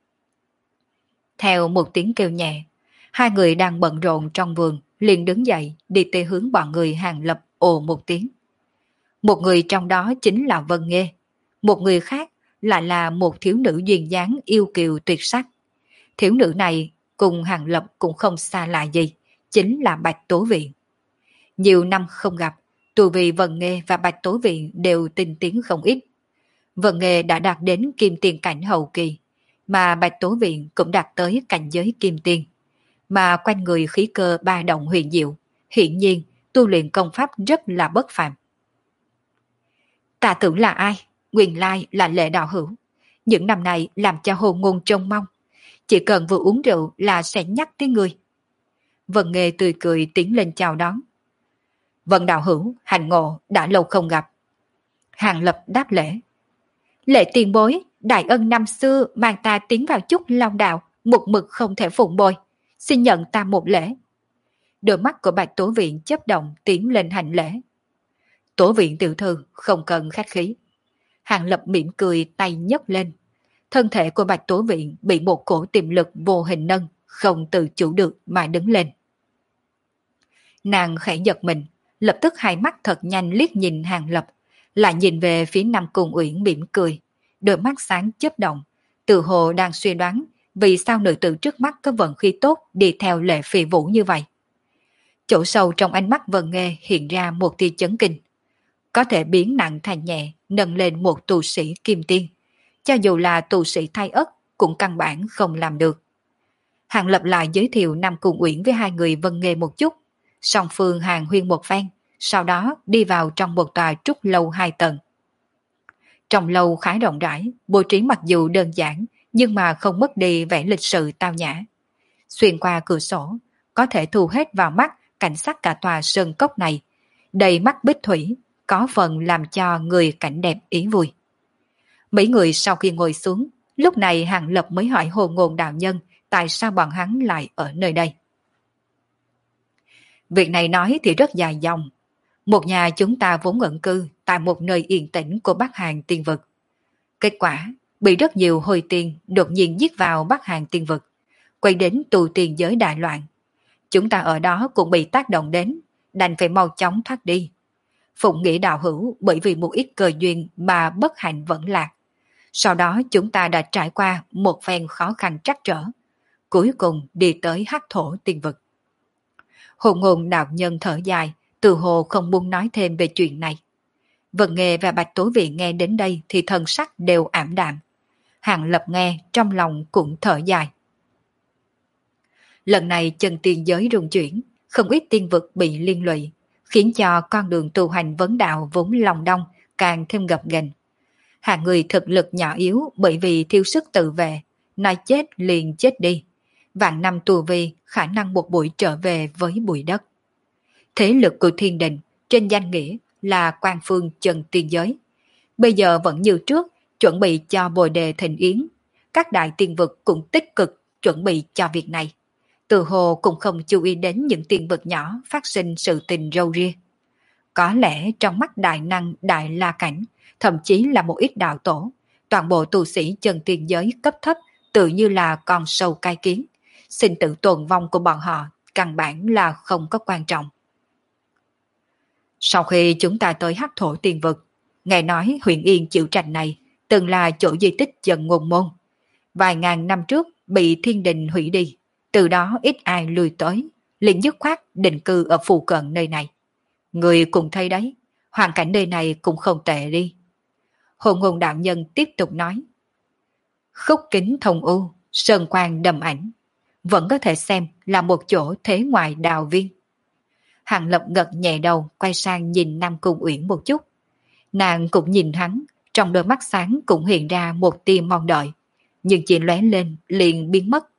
Theo một tiếng kêu nhẹ, hai người đang bận rộn trong vườn liền đứng dậy đi tới hướng bọn người Hàng Lập ồ một tiếng. Một người trong đó chính là Vân Nghê, một người khác lại là một thiếu nữ duyên dáng yêu kiều tuyệt sắc. Thiếu nữ này cùng Hàng Lập cũng không xa lạ gì, chính là Bạch Tố Viện. Nhiều năm không gặp, tu vi Vân Nghê và Bạch Tố Viện đều tinh tiến không ít. Vân Nghê đã đạt đến kim tiền cảnh hậu kỳ, mà Bạch Tố Viện cũng đạt tới cảnh giới kim tiền. Mà quanh người khí cơ ba động huyền diệu, hiển nhiên tu luyện công pháp rất là bất phàm. Ta tưởng là ai? Nguyên lai là Lệ đạo hữu. Những năm này làm cho hồn ngôn trông mong. Chỉ cần vừa uống rượu là sẽ nhắc tới người. Vân Nghê tươi cười tiến lên chào đón. Vân đạo hữu, hành ngộ, đã lâu không gặp. Hàng Lập đáp lễ. Lệ tiền bối, đại ân năm xưa mang ta tiến vào chút long đạo, một mực không thể phụng bồi. Xin nhận ta một lễ. Đôi mắt của Bạch Tố Viện chớp động tiến lên hành lễ. Tố Viện tiểu thư không cần khách khí. Hàng Lập mỉm cười tay nhấc lên. Thân thể của Bạch Tố Viện bị một cổ tiềm lực vô hình nâng, không tự chủ được mà đứng lên. Nàng khẽ giật mình, lập tức hai mắt thật nhanh liếc nhìn Hàng Lập, lại nhìn về phía Nam Cung Uyển mỉm cười, đôi mắt sáng chớp động, tự hồ đang suy đoán vì sao nữ tử trước mắt có vận khí tốt đi theo Lệ Phi Vũ như vậy. Chỗ sâu trong ánh mắt Vân Nghê hiện ra một tia chấn kinh. Có thể biến nặng thành nhẹ, nâng lên một tu sĩ kim tiên. Cho dù là tu sĩ thai ất cũng căn bản không làm được. Hàng Lập lại giới thiệu Nam Cung Uyển với hai người Vân Nghê một chút, song phương hàng huyên một phen, sau đó đi vào trong một tòa trúc lâu 2 tầng. Trong lâu khá rộng rãi, bố trí mặc dù đơn giản, nhưng mà không mất đi vẻ lịch sự tao nhã. Xuyên qua cửa sổ, có thể thu hết vào mắt cảnh sắc cả tòa sơn cốc này, đầy mắt bích thủy, có phần làm cho người cảnh đẹp ý vui. Mấy người sau khi ngồi xuống, lúc này Hàng Lập mới hỏi Hồ Ngôn đạo nhân tại sao bọn hắn lại ở nơi đây. Việc này nói thì rất dài dòng. Một nhà chúng ta vốn ẩn cư tại một nơi yên tĩnh của Bắc Hàn tiên vực. Kết quả, bị rất nhiều hồi tiên đột nhiên giết vào Bắc Hàn tiên vực, quay đến tu tiên giới đại loạn. Chúng ta ở đó cũng bị tác động đến, đành phải mau chóng thoát đi. Phụng Nghĩa đạo hữu bởi vì một ít cơ duyên mà bất hạnh vẫn lạc. Sau đó chúng ta đã trải qua một phen khó khăn trắc trở, cuối cùng đi tới Hắc Thổ tiên vực. Hồ Ngôn đạo nhân thở dài, từ hồ không muốn nói thêm về chuyện này. Vân Nghê và Bạch Tố Viện nghe đến đây thì thần sắc đều ảm đạm. Hàng Lập nghe trong lòng cũng thở dài. Lần này chân tiên giới rung chuyển, không ít tiên vực bị liên lụy, khiến cho con đường tu hành vấn đạo vốn lòng đông càng thêm gập ghềnh. Hàng người thực lực nhỏ yếu bởi vì thiếu sức tự vệ, nói chết liền chết đi. Vạn năm tu vi khả năng một buổi trở về với bụi đất. Thế lực của thiên đình trên danh nghĩa là quan phương chân tiên giới. Bây giờ vẫn như trước chuẩn bị cho bồ đề thịnh yến. Các đại tiên vực cũng tích cực chuẩn bị cho việc này. Từ hồ cũng không chú ý đến những tiên vực nhỏ phát sinh sự tình râu ria. Có lẽ trong mắt đại năng đại la cảnh, thậm chí là một ít đạo tổ, toàn bộ tu sĩ chân tiên giới cấp thấp tự như là con sâu cai kiến. Sinh tử tồn vong của bọn họ căn bản là không có quan trọng. Sau khi chúng ta tới Hắc Thổ tiên vực, nghe nói huyện Yên Chiểu Trạch này từng là chỗ di tích Dần Ngôn Môn. Vài ngàn năm trước bị thiên đình hủy đi, từ đó ít ai lui tới, liền dứt khoát định cư ở phụ cận nơi này. Người cùng thấy đấy, hoàn cảnh nơi này cũng không tệ đi. Hồ Ngôn đạo nhân tiếp tục nói. Khúc kính thông u, sơn quang đầm ảnh, vẫn có thể xem là một chỗ thế ngoại đào viên. Hàng Lập gật nhẹ đầu, quay sang nhìn Nam Cung Uyển một chút. Nàng cũng nhìn hắn, trong đôi mắt sáng cũng hiện ra một tia mong đợi, nhưng chỉ lóe lên liền biến mất.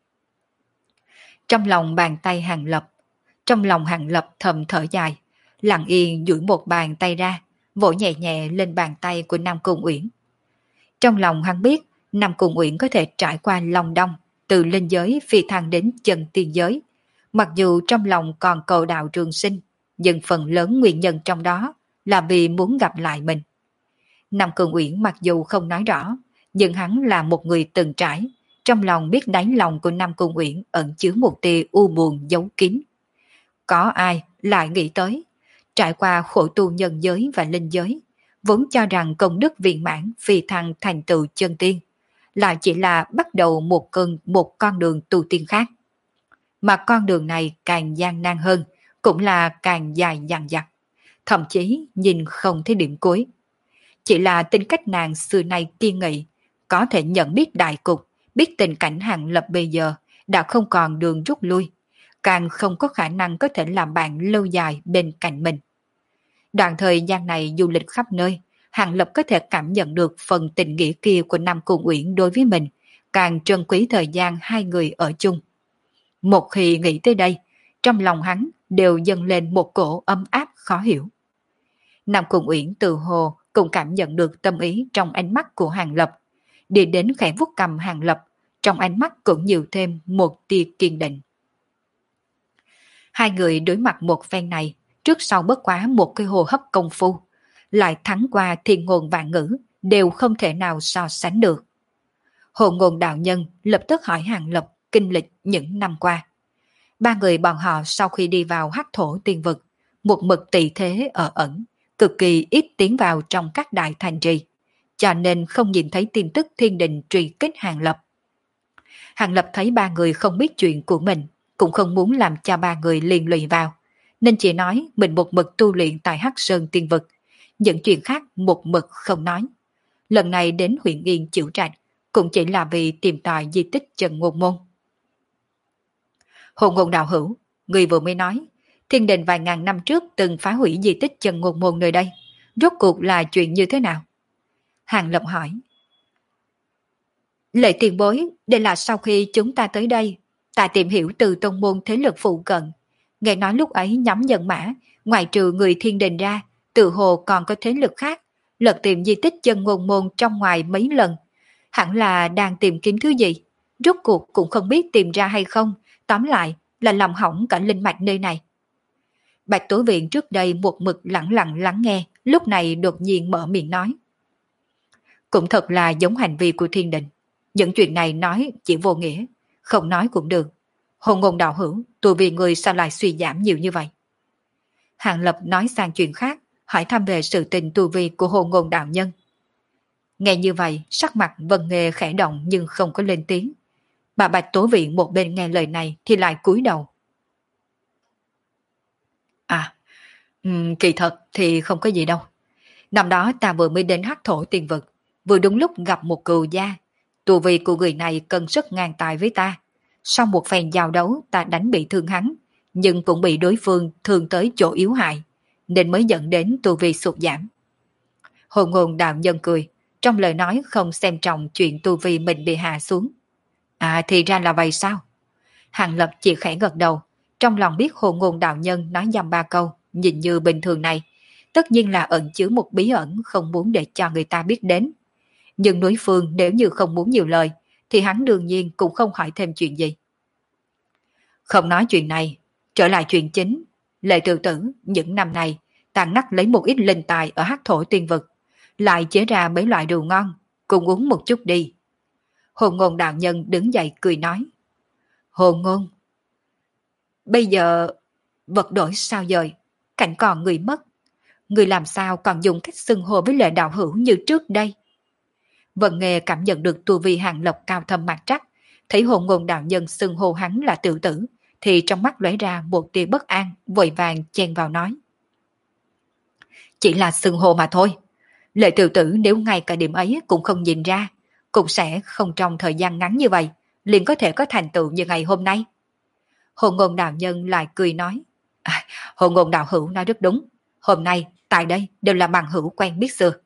Trong lòng bàn tay Hàng Lập, trong lòng Hàng Lập thầm thở dài, lặng yên duỗi một bàn tay ra, vỗ nhẹ nhẹ lên bàn tay của Nam Cung Uyển. Trong lòng hắn biết, Nam Cung Uyển có thể trải qua lòng đông, từ linh giới phi thăng đến chân tiên giới. Mặc dù trong lòng còn cầu đạo trường sinh, nhưng phần lớn nguyên nhân trong đó là vì muốn gặp lại mình. Nam Cung Uyển mặc dù không nói rõ, nhưng hắn là một người từng trải, trong lòng biết đáy lòng của Nam Cung Uyển ẩn chứa một tia u buồn giấu kín. Có ai lại nghĩ tới, trải qua khổ tu nhân giới và linh giới, vốn cho rằng công đức viên mãn phi thăng thành tựu chân tiên, lại chỉ là bắt đầu một con đường tu tiên khác. Mà con đường này càng gian nan hơn, cũng là càng dài dằng dặc, thậm chí nhìn không thấy điểm cuối. Chỉ là tính cách nàng xưa nay kiên nghị, có thể nhận biết đại cục, biết tình cảnh Hàng Lập bây giờ đã không còn đường rút lui, càng không có khả năng có thể làm bạn lâu dài bên cạnh mình. Đoạn thời gian này du lịch khắp nơi, Hàng Lập có thể cảm nhận được phần tình nghĩa kia của Nam Cung Uyển đối với mình, càng trân quý thời gian hai người ở chung. Một khi nghĩ tới đây, trong lòng hắn đều dâng lên một cổ ấm áp khó hiểu. Nam Cung Uyển từ hồ cũng cảm nhận được tâm ý trong ánh mắt của Hàng Lập, đi đến khẽ vuốt cầm Hàng Lập, trong ánh mắt cũng nhiều thêm một tia kiên định. Hai người đối mặt một phen này, trước sau bất quá một cái hô hấp công phu, lại thắng qua thiên ngôn vạn ngữ, đều không thể nào so sánh được. Hồ Ngôn đạo nhân lập tức hỏi Hàng Lập kinh lịch những năm qua. Ba người bọn họ sau khi đi vào hắc thổ tiên vực, một mực tị thế ở ẩn, cực kỳ ít tiến vào trong các đại thành trì, cho nên không nhìn thấy tin tức thiên đình truy kích Hàng Lập. Hàng Lập thấy ba người không biết chuyện của mình, cũng không muốn làm cho ba người liên lụy vào, nên chỉ nói mình một mực tu luyện tại Hắc Sơn Tiên Vực, những chuyện khác một mực không nói. Lần này đến huyện Yên Chiểu Trạch cũng chỉ là vì tìm tòi di tích Trần Ngôn Môn. Hồ Ngôn đạo hữu, người vừa mới nói, thiên đình vài ngàn năm trước từng phá hủy di tích Trần Ngôn Môn nơi đây, rốt cuộc là chuyện như thế nào? Hàng Lập hỏi. Lệ tiền bối, đây là sau khi chúng ta tới đây, ta tìm hiểu từ tông môn thế lực phụ cận. Nghe nói lúc ấy nhóm nhân mã, ngoài trừ người thiên đình ra, tự hồ còn có thế lực khác, lật tìm di tích Chân Ngôn Môn trong ngoài mấy lần. Hẳn là đang tìm kiếm thứ gì, rốt cuộc cũng không biết tìm ra hay không, tóm lại là làm hỏng cả linh mạch nơi này. Bạch Tố Viện trước đây một mực lặng lặng lắng nghe, lúc này đột nhiên mở miệng nói. Cũng thật là giống hành vi của thiên đình. Những chuyện này nói chỉ vô nghĩa, không nói cũng được. Hồ Ngôn đạo hữu, tôi vì người sao lại suy giảm nhiều như vậy? Hàng Lập nói sang chuyện khác, hỏi thăm về sự tình tu vi của Hồ Ngôn đạo nhân. Nghe như vậy, sắc mặt Vân Nghê khẽ động nhưng không có lên tiếng. Bà Bạch Tố Viện một bên nghe lời này thì lại cúi đầu. À, kỳ thật thì không có gì đâu. Năm đó ta vừa mới đến Hắc Thổ Tiên Vực, vừa đúng lúc gặp một cừu gia. Tu vi của người này cân sức ngang tài với ta. Sau một phen giao đấu ta đánh bị thương hắn, nhưng cũng bị đối phương thương tới chỗ yếu hại, nên mới dẫn đến tu vi sụt giảm. Hồ Ngôn đạo nhân cười, trong lời nói không xem trọng chuyện tu vi mình bị hạ xuống. À thì ra là vậy sao? Hàng Lập chỉ khẽ gật đầu, trong lòng biết Hồ Ngôn đạo nhân nói dăm ba câu, nhìn như bình thường này, tất nhiên là ẩn chứa một bí ẩn không muốn để cho người ta biết đến. Nhưng đối phương nếu như không muốn nhiều lời, thì hắn đương nhiên cũng không hỏi thêm chuyện gì. Không nói chuyện này, trở lại chuyện chính. Lệ tự tử, những năm này, ta ngắt lấy một ít linh tài ở Hắc Thổ Tiên Vực, lại chế ra mấy loại đồ ngon, cùng uống một chút đi. Hồ Ngôn đạo nhân đứng dậy cười nói. Hồ Ngôn, bây giờ vật đổi sao dời, cảnh còn người mất. Người làm sao còn dùng cách xưng hô với Lệ đạo hữu như trước đây? Vân Nghê cảm nhận được tu vi Hàng Lập cao thâm mặt trắc, thấy Hồ Ngôn đạo nhân xưng hô hắn là tự tử, thì trong mắt lóe ra một tia bất an, vội vàng chen vào nói. Chỉ là xưng hô mà thôi. Lệ tự tử nếu ngay cả điểm ấy cũng không nhìn ra, cũng sẽ không trong thời gian ngắn như vậy, liền có thể có thành tựu như ngày hôm nay. Hồ Ngôn đạo nhân lại cười nói. Hồ Ngôn đạo hữu nói rất đúng. Hôm nay, tại đây đều là bằng hữu quen biết xưa.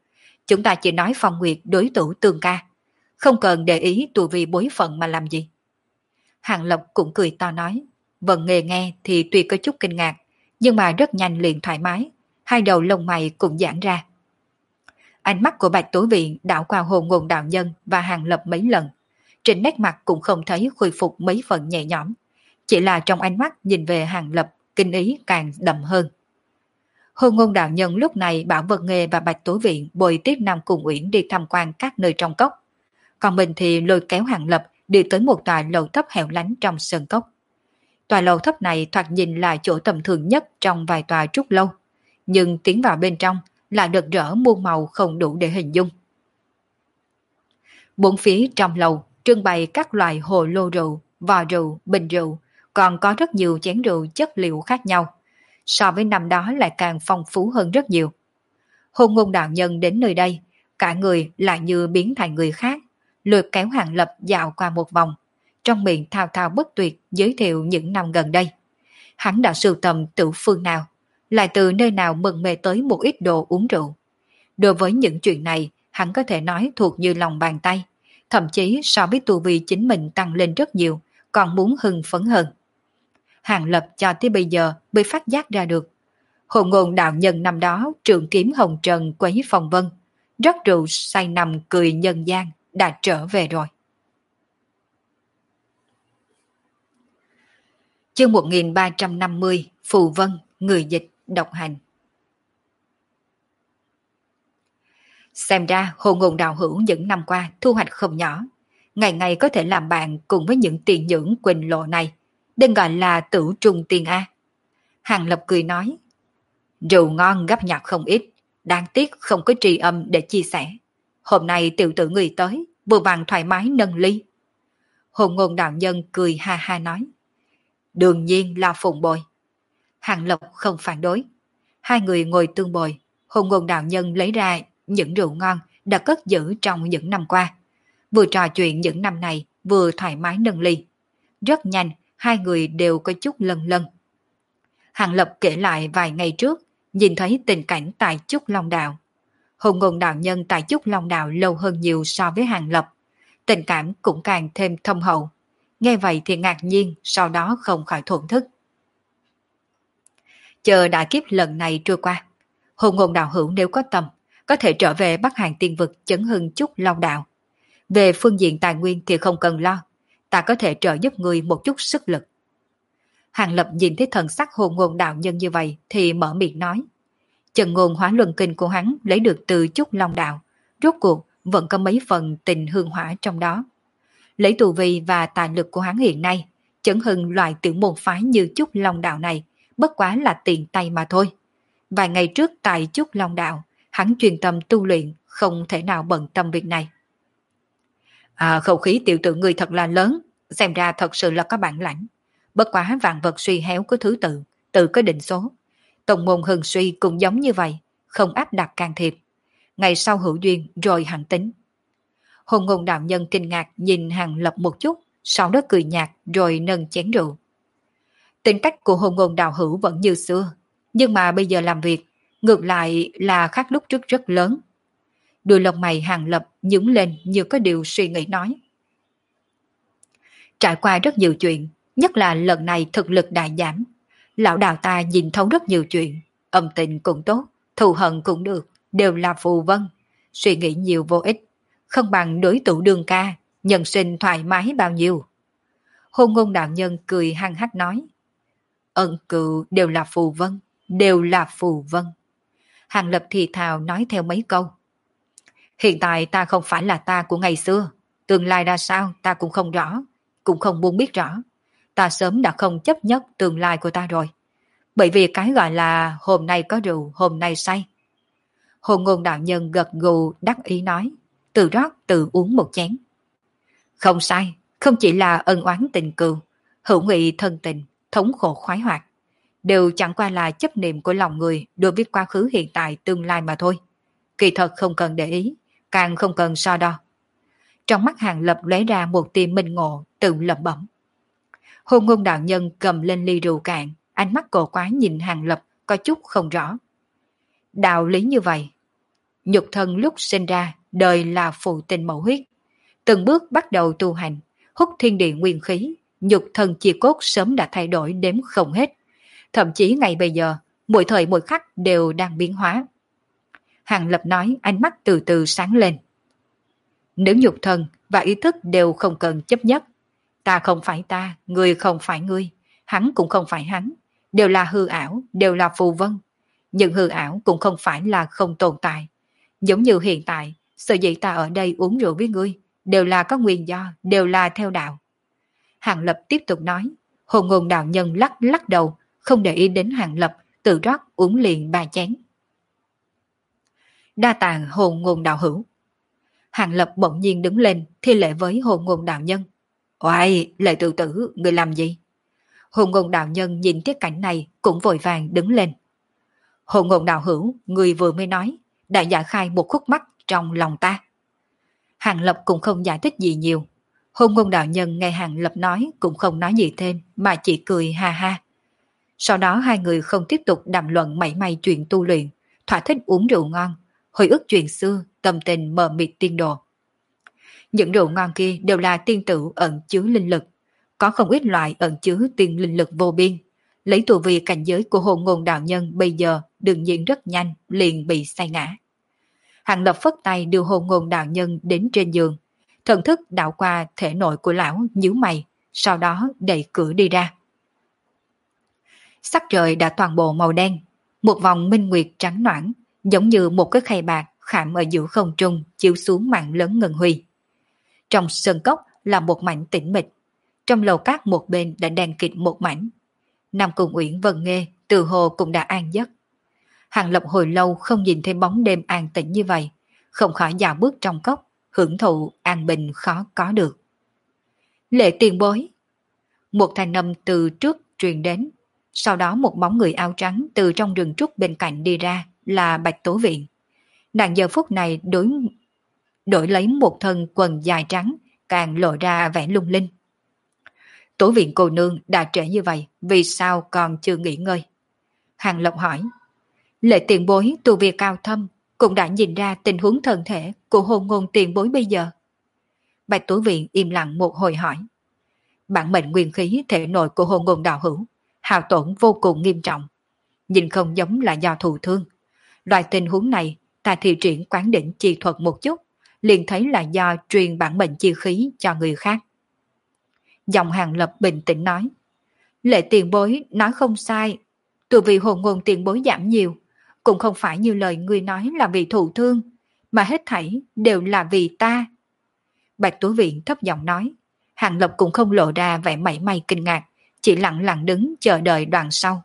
Chúng ta chỉ nói Phong Nguyệt đối thủ tương ca, không cần để ý tù vi bối phận mà làm gì. Hàng Lập cũng cười to nói, Vân Nghề nghe thì tuy có chút kinh ngạc, nhưng mà rất nhanh liền thoải mái, hai đầu lông mày cũng giãn ra. Ánh mắt của Bạch Tố Viện đảo qua Hồn Ngôn đạo nhân và Hàng Lập mấy lần, trên nét mặt cũng không thấy khôi phục mấy phần nhẹ nhõm, chỉ là trong ánh mắt nhìn về Hàng Lập, kinh ý càng đậm hơn. Hồn Ngôn đạo nhân lúc này bảo Vân Nghề và Bạch Tố Viện bồi tiếp Nam Cung Uyển đi tham quan các nơi trong cốc, còn mình thì lôi kéo Hàng Lập đi tới một tòa lầu thấp hẻo lánh trong sơn cốc. Tòa lầu thấp này thoạt nhìn là chỗ tầm thường nhất trong vài tòa trúc lâu, nhưng tiến vào bên trong là rực rỡ muôn màu không đủ để hình dung. Bốn phía trong lầu trưng bày các loại hồ lô rượu, vò rượu, bình rượu, còn có rất nhiều chén rượu chất liệu khác nhau. So với năm đó lại càng phong phú hơn rất nhiều. Hồn Ngôn đạo nhân đến nơi đây, cả người lại như biến thành người khác, lôi kéo Hàng Lập dạo qua một vòng, trong miệng thao thao bất tuyệt giới thiệu những năm gần đây. Hắn đã sưu tầm tử phương nào, lại từ nơi nào mừng mê tới một ít đồ uống rượu. Đối với những chuyện này, hắn có thể nói thuộc như lòng bàn tay, thậm chí so với tu vi chính mình tăng lên rất nhiều, còn muốn hưng phấn hơn. Hàng Lập cho tới bây giờ mới phát giác ra được. Hồn Ngôn đạo nhân năm đó trường kiếm hồng trần quấy phong vân, rất rượu say nằm cười nhân gian, đã trở về rồi. Chương 1350 Phù Vân, người dịch, độc hành. Xem ra Hồn Ngôn đạo hữu những năm qua thu hoạch không nhỏ, ngày ngày có thể làm bạn cùng với những tiền nhưỡng quỳnh lộ này, đừng gọi là tử trung tiên A. Hàng Lập cười nói, rượu ngon gấp nhặt không ít, đáng tiếc không có tri âm để chia sẻ. Hôm nay tiểu tử người tới, vừa vặn thoải mái nâng ly. Hồn Ngôn đạo nhân cười ha ha nói, đương nhiên là phụng bồi. Hàng Lập không phản đối. Hai người ngồi tương bồi, Hồn Ngôn đạo nhân lấy ra những rượu ngon đã cất giữ trong những năm qua. Vừa trò chuyện những năm này, vừa thoải mái nâng ly. Rất nhanh, hai người đều có chút lân lân. Hàng Lập kể lại vài ngày trước, nhìn thấy tình cảnh tại Trúc Long Đạo. Hồn Ngôn đạo nhân tại Trúc Long Đạo lâu hơn nhiều so với Hàng Lập. Tình cảm cũng càng thêm thâm hậu. Nghe vậy thì ngạc nhiên, sau đó không khỏi thổn thức. Chờ đại kiếp lần này trôi qua, Hồn Ngôn đạo hữu nếu có tâm, có thể trở về Bắc Hàng Tiên Vực chấn hưng Trúc Long Đạo. Về phương diện tài nguyên thì không cần lo, ta có thể trợ giúp người một chút sức lực. Hàng Lập nhìn thấy thần sắc Hồn Ngôn đạo nhân như vậy thì mở miệng nói. Chân ngôn hóa luân kinh của hắn lấy được từ Trúc Long Đạo, rốt cuộc vẫn có mấy phần tình hương hỏa trong đó. Lấy tu vi và tài lực của hắn hiện nay, chấn hưng loại tiểu môn phái như Trúc Long Đạo này, bất quá là tiền tay mà thôi. Vài ngày trước tại Trúc Long Đạo, hắn chuyên tâm tu luyện, không thể nào bận tâm việc này. Khẩu khí tiểu tử người thật là lớn, xem ra thật sự là có bản lãnh. Bất quá vạn vật suy héo có thứ tự có định số. Tông môn hưng suy cũng giống như vậy, không áp đặt can thiệp. Ngày sau hữu duyên rồi hẳn tính. Hồn Ngôn đạo nhân kinh ngạc nhìn Hàng Lập một chút, sau đó cười nhạt rồi nâng chén rượu. Tính cách của Hồn Ngôn đạo hữu vẫn như xưa, nhưng mà bây giờ làm việc, ngược lại là khác lúc trước rất lớn. Đôi lông mày Hàng Lập nhướng lên như có điều suy nghĩ nói. Trải qua rất nhiều chuyện, nhất là lần này thực lực đại giảm. Lão đạo ta nhìn thấu rất nhiều chuyện, âm tình cũng tốt, thù hận cũng được, đều là phù vân. Suy nghĩ nhiều vô ích, không bằng đối thủ đường ca, nhân sinh thoải mái bao nhiêu. Hồn Ngôn đạo nhân cười hăng hắc nói. Ân cựu đều là phù vân, đều là phù vân. Hàng Lập thì thào nói theo mấy câu. Hiện tại ta không phải là ta của ngày xưa, tương lai ra sao ta cũng không rõ, cũng không muốn biết rõ. Ta sớm đã không chấp nhất tương lai của ta rồi. Bởi vì cái gọi là hôm nay có rượu, hôm nay say. Hồn Ngôn đạo nhân gật gù đắc ý nói, tự rót tự uống một chén. Không sai, không chỉ là ân oán tình cừu, hữu nghị thân tình, thống khổ khoái hoạt, đều chẳng qua là chấp niệm của lòng người đối với quá khứ hiện tại tương lai mà thôi. Kỳ thật không cần để ý, càng không cần so đo. Trong mắt Hàng Lập lóe ra một tia minh ngộ, tự lẩm bẩm. Hồn Ngôn đạo nhân cầm lên ly rượu cạn, ánh mắt cổ quái nhìn Hàng Lập có chút không rõ. Đạo lý như vậy, Nhục thân lúc sinh ra, đời là phụ tinh mẫu huyết. Từng bước bắt đầu tu hành, hút thiên địa nguyên khí, nhục thân chi cốt sớm đã thay đổi đếm không hết. Thậm chí ngày bây giờ, mỗi thời mỗi khắc đều đang biến hóa. Hàng Lập nói, ánh mắt từ từ sáng lên. Nếu nhục thân và ý thức đều không cần chấp nhất, ta không phải ta, ngươi không phải ngươi, hắn cũng không phải hắn, đều là hư ảo, đều là phù vân. Nhưng hư ảo cũng không phải là không tồn tại. Giống như hiện tại, sở dĩ ta ở đây uống rượu với ngươi, đều là có nguyên do, đều là theo đạo. Hàng Lập tiếp tục nói, Hồn Ngôn đạo nhân lắc lắc đầu, không để ý đến Hàng Lập, tự rót uống liền 3 chén. Đa tàng Hồn Ngôn đạo hữu. Hàng Lập bỗng nhiên đứng lên, thi lễ với Hồn Ngôn đạo nhân. Oai, Lệ Tự Tử, người làm gì? Hồn Ngôn đạo nhân nhìn thấy cảnh này cũng vội vàng đứng lên. Hồn Ngôn đạo hữu, người vừa mới nói, đã giải khai một khúc mắc trong lòng ta. Hàng Lập cũng không giải thích gì nhiều. Hồn Ngôn đạo nhân nghe Hàng Lập nói cũng không nói gì thêm mà chỉ cười ha ha. Sau đó hai người không tiếp tục đàm luận mảy may chuyện tu luyện, thỏa thích uống rượu ngon, hồi ức chuyện xưa, tâm tình mờ mịt tiên đồ. Những rượu ngon kia đều là tiên tử ẩn chứa linh lực, có không ít loại ẩn chứa tiên linh lực vô biên. Lấy tu vi cảnh giới của Hồn Ngôn đạo nhân bây giờ đương nhiên rất nhanh liền bị say ngã. Hàng Lập phất tay đưa Hồn Ngôn đạo nhân đến trên giường, thần thức đảo qua thể nội của lão nhíu mày, sau đó đẩy cửa đi ra. Sắc trời đã toàn bộ màu đen, một vòng minh nguyệt trắng noãn, giống như một cái khay bạc khảm ở giữa không trung chiếu xuống màn lớn ngân huy. Trong sơn cốc là một mảnh tĩnh mịch, trong lầu cát một bên đã đèn kịt một mảnh. Nam Cung Uyển Vân Nghê từ hồ cũng đã an giấc. Hàng Lập hồi lâu không nhìn thấy bóng đêm an tĩnh như vậy, không khỏi dạo bước trong cốc, hưởng thụ an bình khó có được. Lệ tiền bối. Một thanh âm từ trước truyền đến, sau đó một bóng người áo trắng từ trong rừng trúc bên cạnh đi ra là Bạch Tố Viện. Nàng giờ phút này đổi lấy một thân quần dài trắng, càng lộ ra vẻ lung linh. Tố Viện cô nương đã trễ như vậy, vì sao còn chưa nghỉ ngơi? Hàng Lập hỏi. Lệ tiền bối tu vi cao thâm, cũng đã nhìn ra tình huống thân thể của Hồn Ngôn tiền bối bây giờ. Bạch Tố Viện im lặng một hồi hỏi. Bản mệnh nguyên khí thể nội của Hồn Ngôn đạo hữu, hao tổn vô cùng nghiêm trọng. Nhìn không giống là do thụ thương. Loại tình huống này, ta thi triển quán đỉnh chi thuật một chút, liền thấy là do truyền bản mệnh chi khí cho người khác. Giọng Hàng Lập bình tĩnh nói. Lệ tiền bối nói không sai, từ vì Hồn Ngôn tiền bối giảm nhiều, cũng không phải như lời người nói là vì thụ thương, mà hết thảy đều là vì ta. Bạch Tố Viện thấp giọng nói. Hàng Lập cũng không lộ ra vẻ mảy may kinh ngạc, chỉ lặng lặng đứng chờ đợi đoạn sau.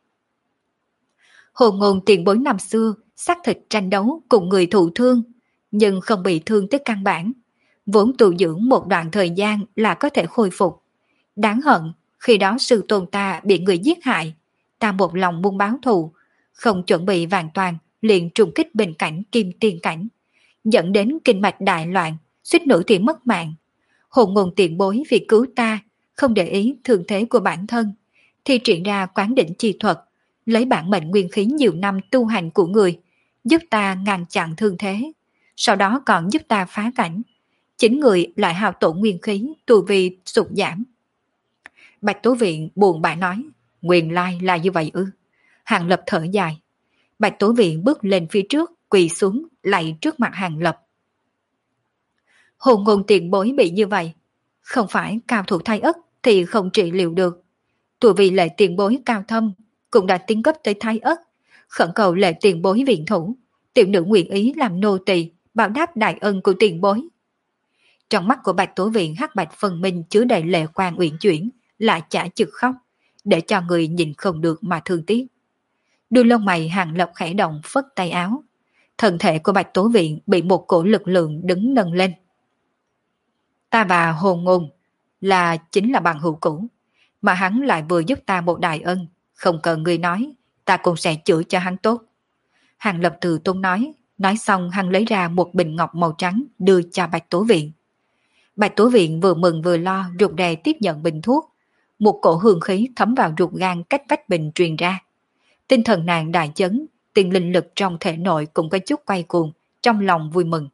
Hồn Ngôn tiền bối năm xưa xác thịt tranh đấu cùng người thụ thương, nhưng không bị thương tới căn bản. Vốn tu dưỡng một đoạn thời gian là có thể khôi phục. Đáng hận, khi đó sư tôn ta bị người giết hại, ta một lòng muốn báo thù, không chuẩn bị vàng toàn, liền trùng kích bên cạnh kim tiên cảnh, dẫn đến kinh mạch đại loạn, suýt nữa thì mất mạng. Hồn Ngôn tiền bối vì cứu ta, không để ý thương thế của bản thân, thi triển ra quán đỉnh chi thuật, lấy bản mệnh nguyên khí nhiều năm tu hành của người, giúp ta ngăn chặn thương thế, sau đó còn giúp ta phá cảnh. Chính người lại hao tổn nguyên khí, tu vi sụt giảm. Bạch Tố Viện buồn bã nói, nguyên lai là như vậy ư? Hàng Lập thở dài. Bạch Tố Viện bước lên phía trước, quỳ xuống, lạy trước mặt Hàng Lập. Hồn Ngôn tiền bối bị như vậy, không phải cao thủ thay ất thì không trị liệu được. Tuổi vì Lệ tiền bối cao thâm, cũng đã tiến cấp tới thái ất, khẩn cầu Lệ tiền bối viện thủ, tiểu nữ nguyện ý làm nô tỳ báo đáp đại ân của tiền bối. Trong mắt của Bạch Tố Viện hắc bạch phân minh chứa đầy lệ quang uyển chuyển, lại chả chực khóc, để cho người nhìn không được mà thương tiếc. Đuôi lông mày Hàng Lập khẽ động phất tay áo, thân thể của Bạch Tố Viện bị một cổ lực lượng đứng nâng lên. Ta và Hồn Ngôn chính là bằng hữu cũ, mà hắn lại vừa giúp ta một đại ân, không cần người nói, ta cũng sẽ chữa cho hắn tốt. Hàng Lập từ tôn nói xong hắn lấy ra một bình ngọc màu trắng đưa cho Bạch Tố Viện. Bạch Tố Viện vừa mừng vừa lo rụt rè tiếp nhận bình thuốc, một cổ hương khí thấm vào ruột gan cách vách bình truyền ra. Tinh thần nàng đại chấn, tiền linh lực trong thể nội cũng có chút quay cuồng, trong lòng vui mừng.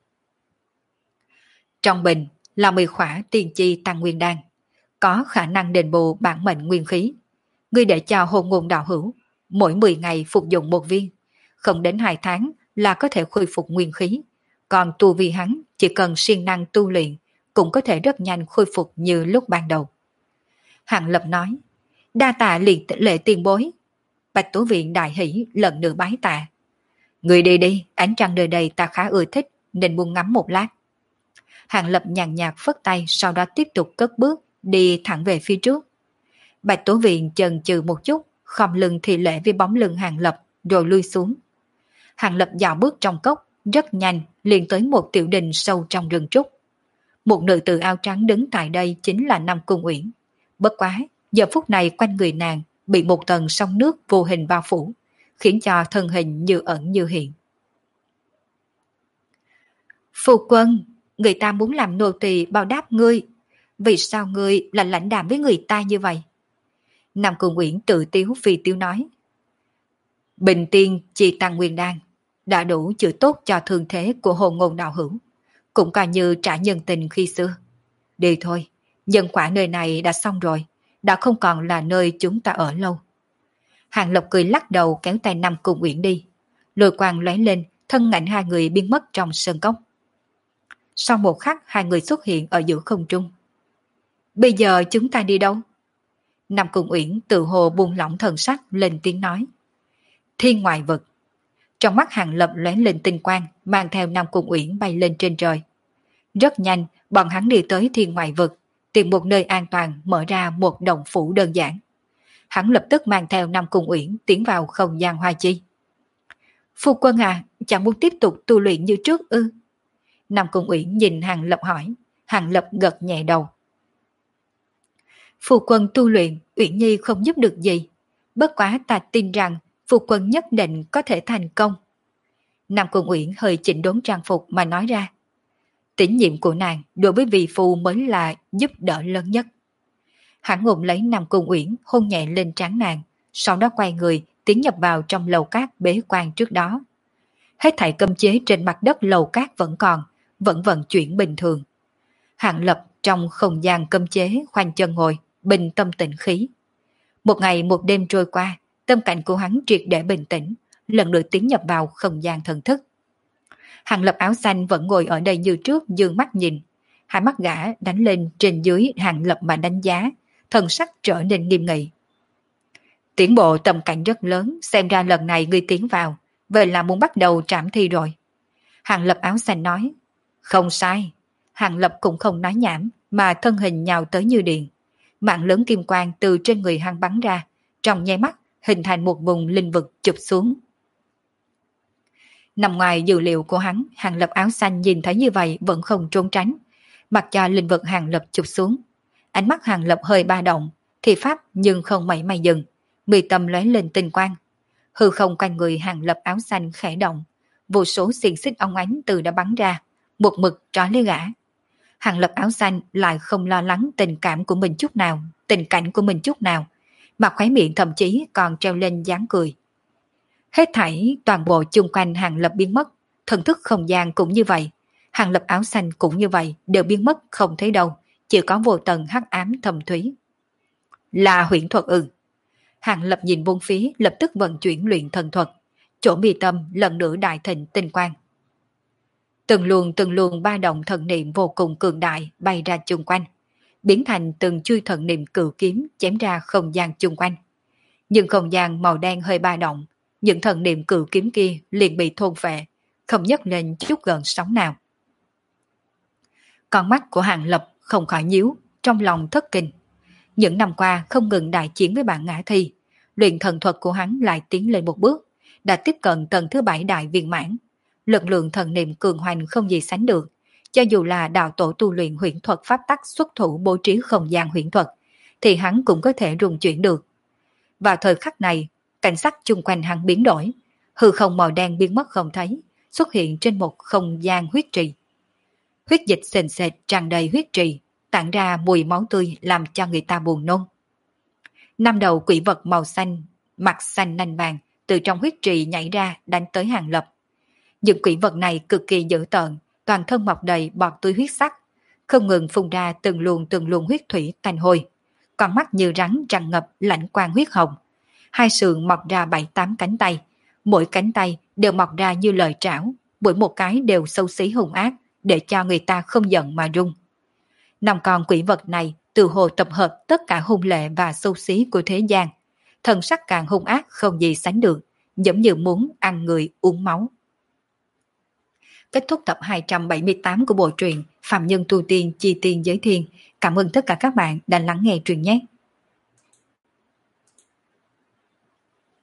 Trong bình là 10 khỏa tiên chi tăng nguyên đan, có khả năng đền bù bản mệnh nguyên khí. Ngươi để cho hồn ngôn đạo hữu, mỗi 10 ngày phục dụng một viên, không đến 2 tháng là có thể khôi phục nguyên khí. Còn tu vi hắn chỉ cần siêng năng tu luyện, cũng có thể rất nhanh khôi phục như lúc ban đầu. Hàng Lập nói, đa tạ liền lệ tiền bối. Bạch Tố Viện đại hỷ lần nữa bái tạ. Người đi đi, ánh trăng nơi đây ta khá ưa thích, nên muốn ngắm một lát. Hàng Lập nhàn nhạt phất tay, sau đó tiếp tục cất bước, đi thẳng về phía trước. Bạch Tố Viện chần chừ một chút, khom lưng thì lễ với bóng lưng Hàng Lập, rồi lui xuống. Hàng Lập dạo bước trong cốc, rất nhanh, liền tới một tiểu đình sâu trong rừng trúc. Một nữ tử áo trắng đứng tại đây chính là Nam Cung Uyển. Bất quá, giờ phút này quanh người nàng bị một tầng sóng nước vô hình bao phủ, khiến cho thân hình như ẩn như hiện. Phu quân, người ta muốn làm nô tỳ báo đáp ngươi. Vì sao ngươi lại lãnh đạm với người ta như vậy? Nam Cung Uyển tự tiếu phi tiếu nói. Bình tiên chi tăng nguyên đan đã đủ chữa tốt cho thương thế của hồn ngôn đạo hữu, cũng coi như trả nhân tình khi xưa. Đi thôi, nhân quả nơi này đã xong rồi, đã không còn là nơi chúng ta ở lâu. Hàng Lộc cười lắc đầu kéo tay Nam Cung Uyển đi. Lôi quang lóe lên, thân ảnh hai người biến mất trong sơn cốc. Sau một khắc hai người xuất hiện ở giữa không trung. Bây giờ chúng ta đi đâu? Nam Cung Uyển tự hồ buông lỏng thần sắc lên tiếng nói. Thiên ngoại vực. Trong mắt Hàng Lập lóe lên tinh quang, mang theo Nam Cung Uyển bay lên trên trời. Rất nhanh, bọn hắn đi tới thiên ngoại vực, tìm một nơi an toàn mở ra một động phủ đơn giản. Hắn lập tức mang theo Nam Cung Uyển tiến vào không gian hoa chi. Phu quân à, chẳng muốn tiếp tục tu luyện như trước ư? Nam Cung Uyển nhìn Hàng Lập hỏi. Hàng Lập gật nhẹ đầu. Phu quân tu luyện, Uyển Nhi không giúp được gì. Bất quá ta tin rằng phu quân nhất định có thể thành công. Nam Cung Uyển hơi chỉnh đốn trang phục mà nói ra. Tín nhiệm của nàng đối với vị phu mới là giúp đỡ lớn nhất. Hắn ôm lấy Nam Cung Uyển hôn nhẹ lên trán nàng, sau đó quay người tiến nhập vào trong lầu cát bế quan trước đó. Hết thảy cấm chế trên mặt đất lầu cát vẫn còn, vẫn vận chuyển bình thường. Hàng Lập trong không gian cấm chế khoanh chân ngồi, bình tâm tĩnh khí. Một ngày một đêm trôi qua, tâm cảnh của hắn triệt để bình tĩnh, lần nữa tiến nhập vào không gian thần thức. Hàng Lập áo xanh vẫn ngồi ở đây như trước, dương mắt nhìn. Hai mắt gã đánh lên trên dưới Hàng Lập mà đánh giá, thần sắc trở nên nghiêm nghị. Tiến bộ tầm cảnh rất lớn, xem ra lần này ngươi tiến vào, vậy là muốn bắt đầu trảm thi rồi. Hàng Lập áo xanh nói. Không sai. Hàng Lập cũng không nói nhảm, mà thân hình nhào tới như điện. Mạng lớn kim quang từ trên người hắn bắn ra, trong nháy mắt hình thành một vùng linh vực chụp xuống. Nằm ngoài dự liệu của hắn, Hàng Lập áo xanh nhìn thấy như vậy vẫn không trốn tránh. Mặc cho linh vực Hàng Lập chụp xuống. Ánh mắt Hàng Lập hơi ba động, thì pháp nhưng không mảy may dừng. Mi tâm lóe lên tinh quang. Hư không quanh người Hàng Lập áo xanh khẽ động. Vô số xiềng xích óng ánh từ đã bắn ra, một mực trói lấy gã. Hàng Lập áo xanh lại không lo lắng tình cảm của mình chút nào, tình cảnh của mình chút nào, mà khóe miệng thậm chí còn treo lên dáng cười. Hết thảy toàn bộ chung quanh Hàng Lập biến mất, thần thức không gian cũng như vậy, Hàng Lập áo xanh cũng như vậy, đều biến mất không thấy đâu, chỉ có vô tận hắc ám thầm thúy. Là huyễn thuật ư? Hàng Lập nhìn bốn phía, lập tức vận chuyển luyện thần thuật, chỗ mi tâm lần nữa đại thịnh tinh quang. Từng luồng ba động thần niệm vô cùng cường đại bay ra chung quanh, biến thành từng chui thần niệm cự kiếm chém ra không gian chung quanh. Nhưng không gian màu đen hơi ba động, những thần niệm cự kiếm kia liền bị thôn phệ, không nhấc lên chút gợn sóng nào. Con mắt của Hàng Lập không khỏi nhíu, trong lòng thất kinh. Những năm qua không ngừng đại chiến với bạn ngã thi, luyện thần thuật của hắn lại tiến lên một bước, đã tiếp cận tầng thứ 7 đại viên mãn. Lực lượng thần niệm cường hoành không gì sánh được, cho dù là đạo tổ tu luyện huyễn thuật pháp tắc xuất thủ bố trí không gian huyễn thuật, thì hắn cũng có thể rung chuyển được. Vào thời khắc này, cảnh sắc chung quanh hắn biến đổi, hư không màu đen biến mất không thấy, xuất hiện trên một không gian huyết trì. Huyết dịch sền sệt tràn đầy huyết trì, tản ra mùi máu tươi làm cho người ta buồn nôn. Năm đầu quỷ vật màu xanh, mặt xanh nanh vàng từ trong huyết trì nhảy ra đánh tới Hàng Lập. Những quỷ vật này cực kỳ dữ tợn, toàn thân mọc đầy bọt túi huyết sắc, không ngừng phun ra từng luồng huyết thủy tanh hôi. Con mắt như rắn tràn ngập lãnh quang huyết hồng. Hai sườn mọc ra 7-8 cánh tay, mỗi cánh tay đều mọc ra như lời trảo, mỗi một cái đều xấu xí hung ác, để cho người ta không giận mà run. Năm con quỷ vật này từ hồ tập hợp tất cả hung lệ và xấu xí của thế gian. Thần sắc càng hung ác không gì sánh được, giống như muốn ăn người uống máu. Kết thúc tập 278 của bộ truyện Phạm Nhân Tu Tiên Chi Tiên Giới Thiên. Cảm ơn tất cả các bạn đã lắng nghe truyện nhé.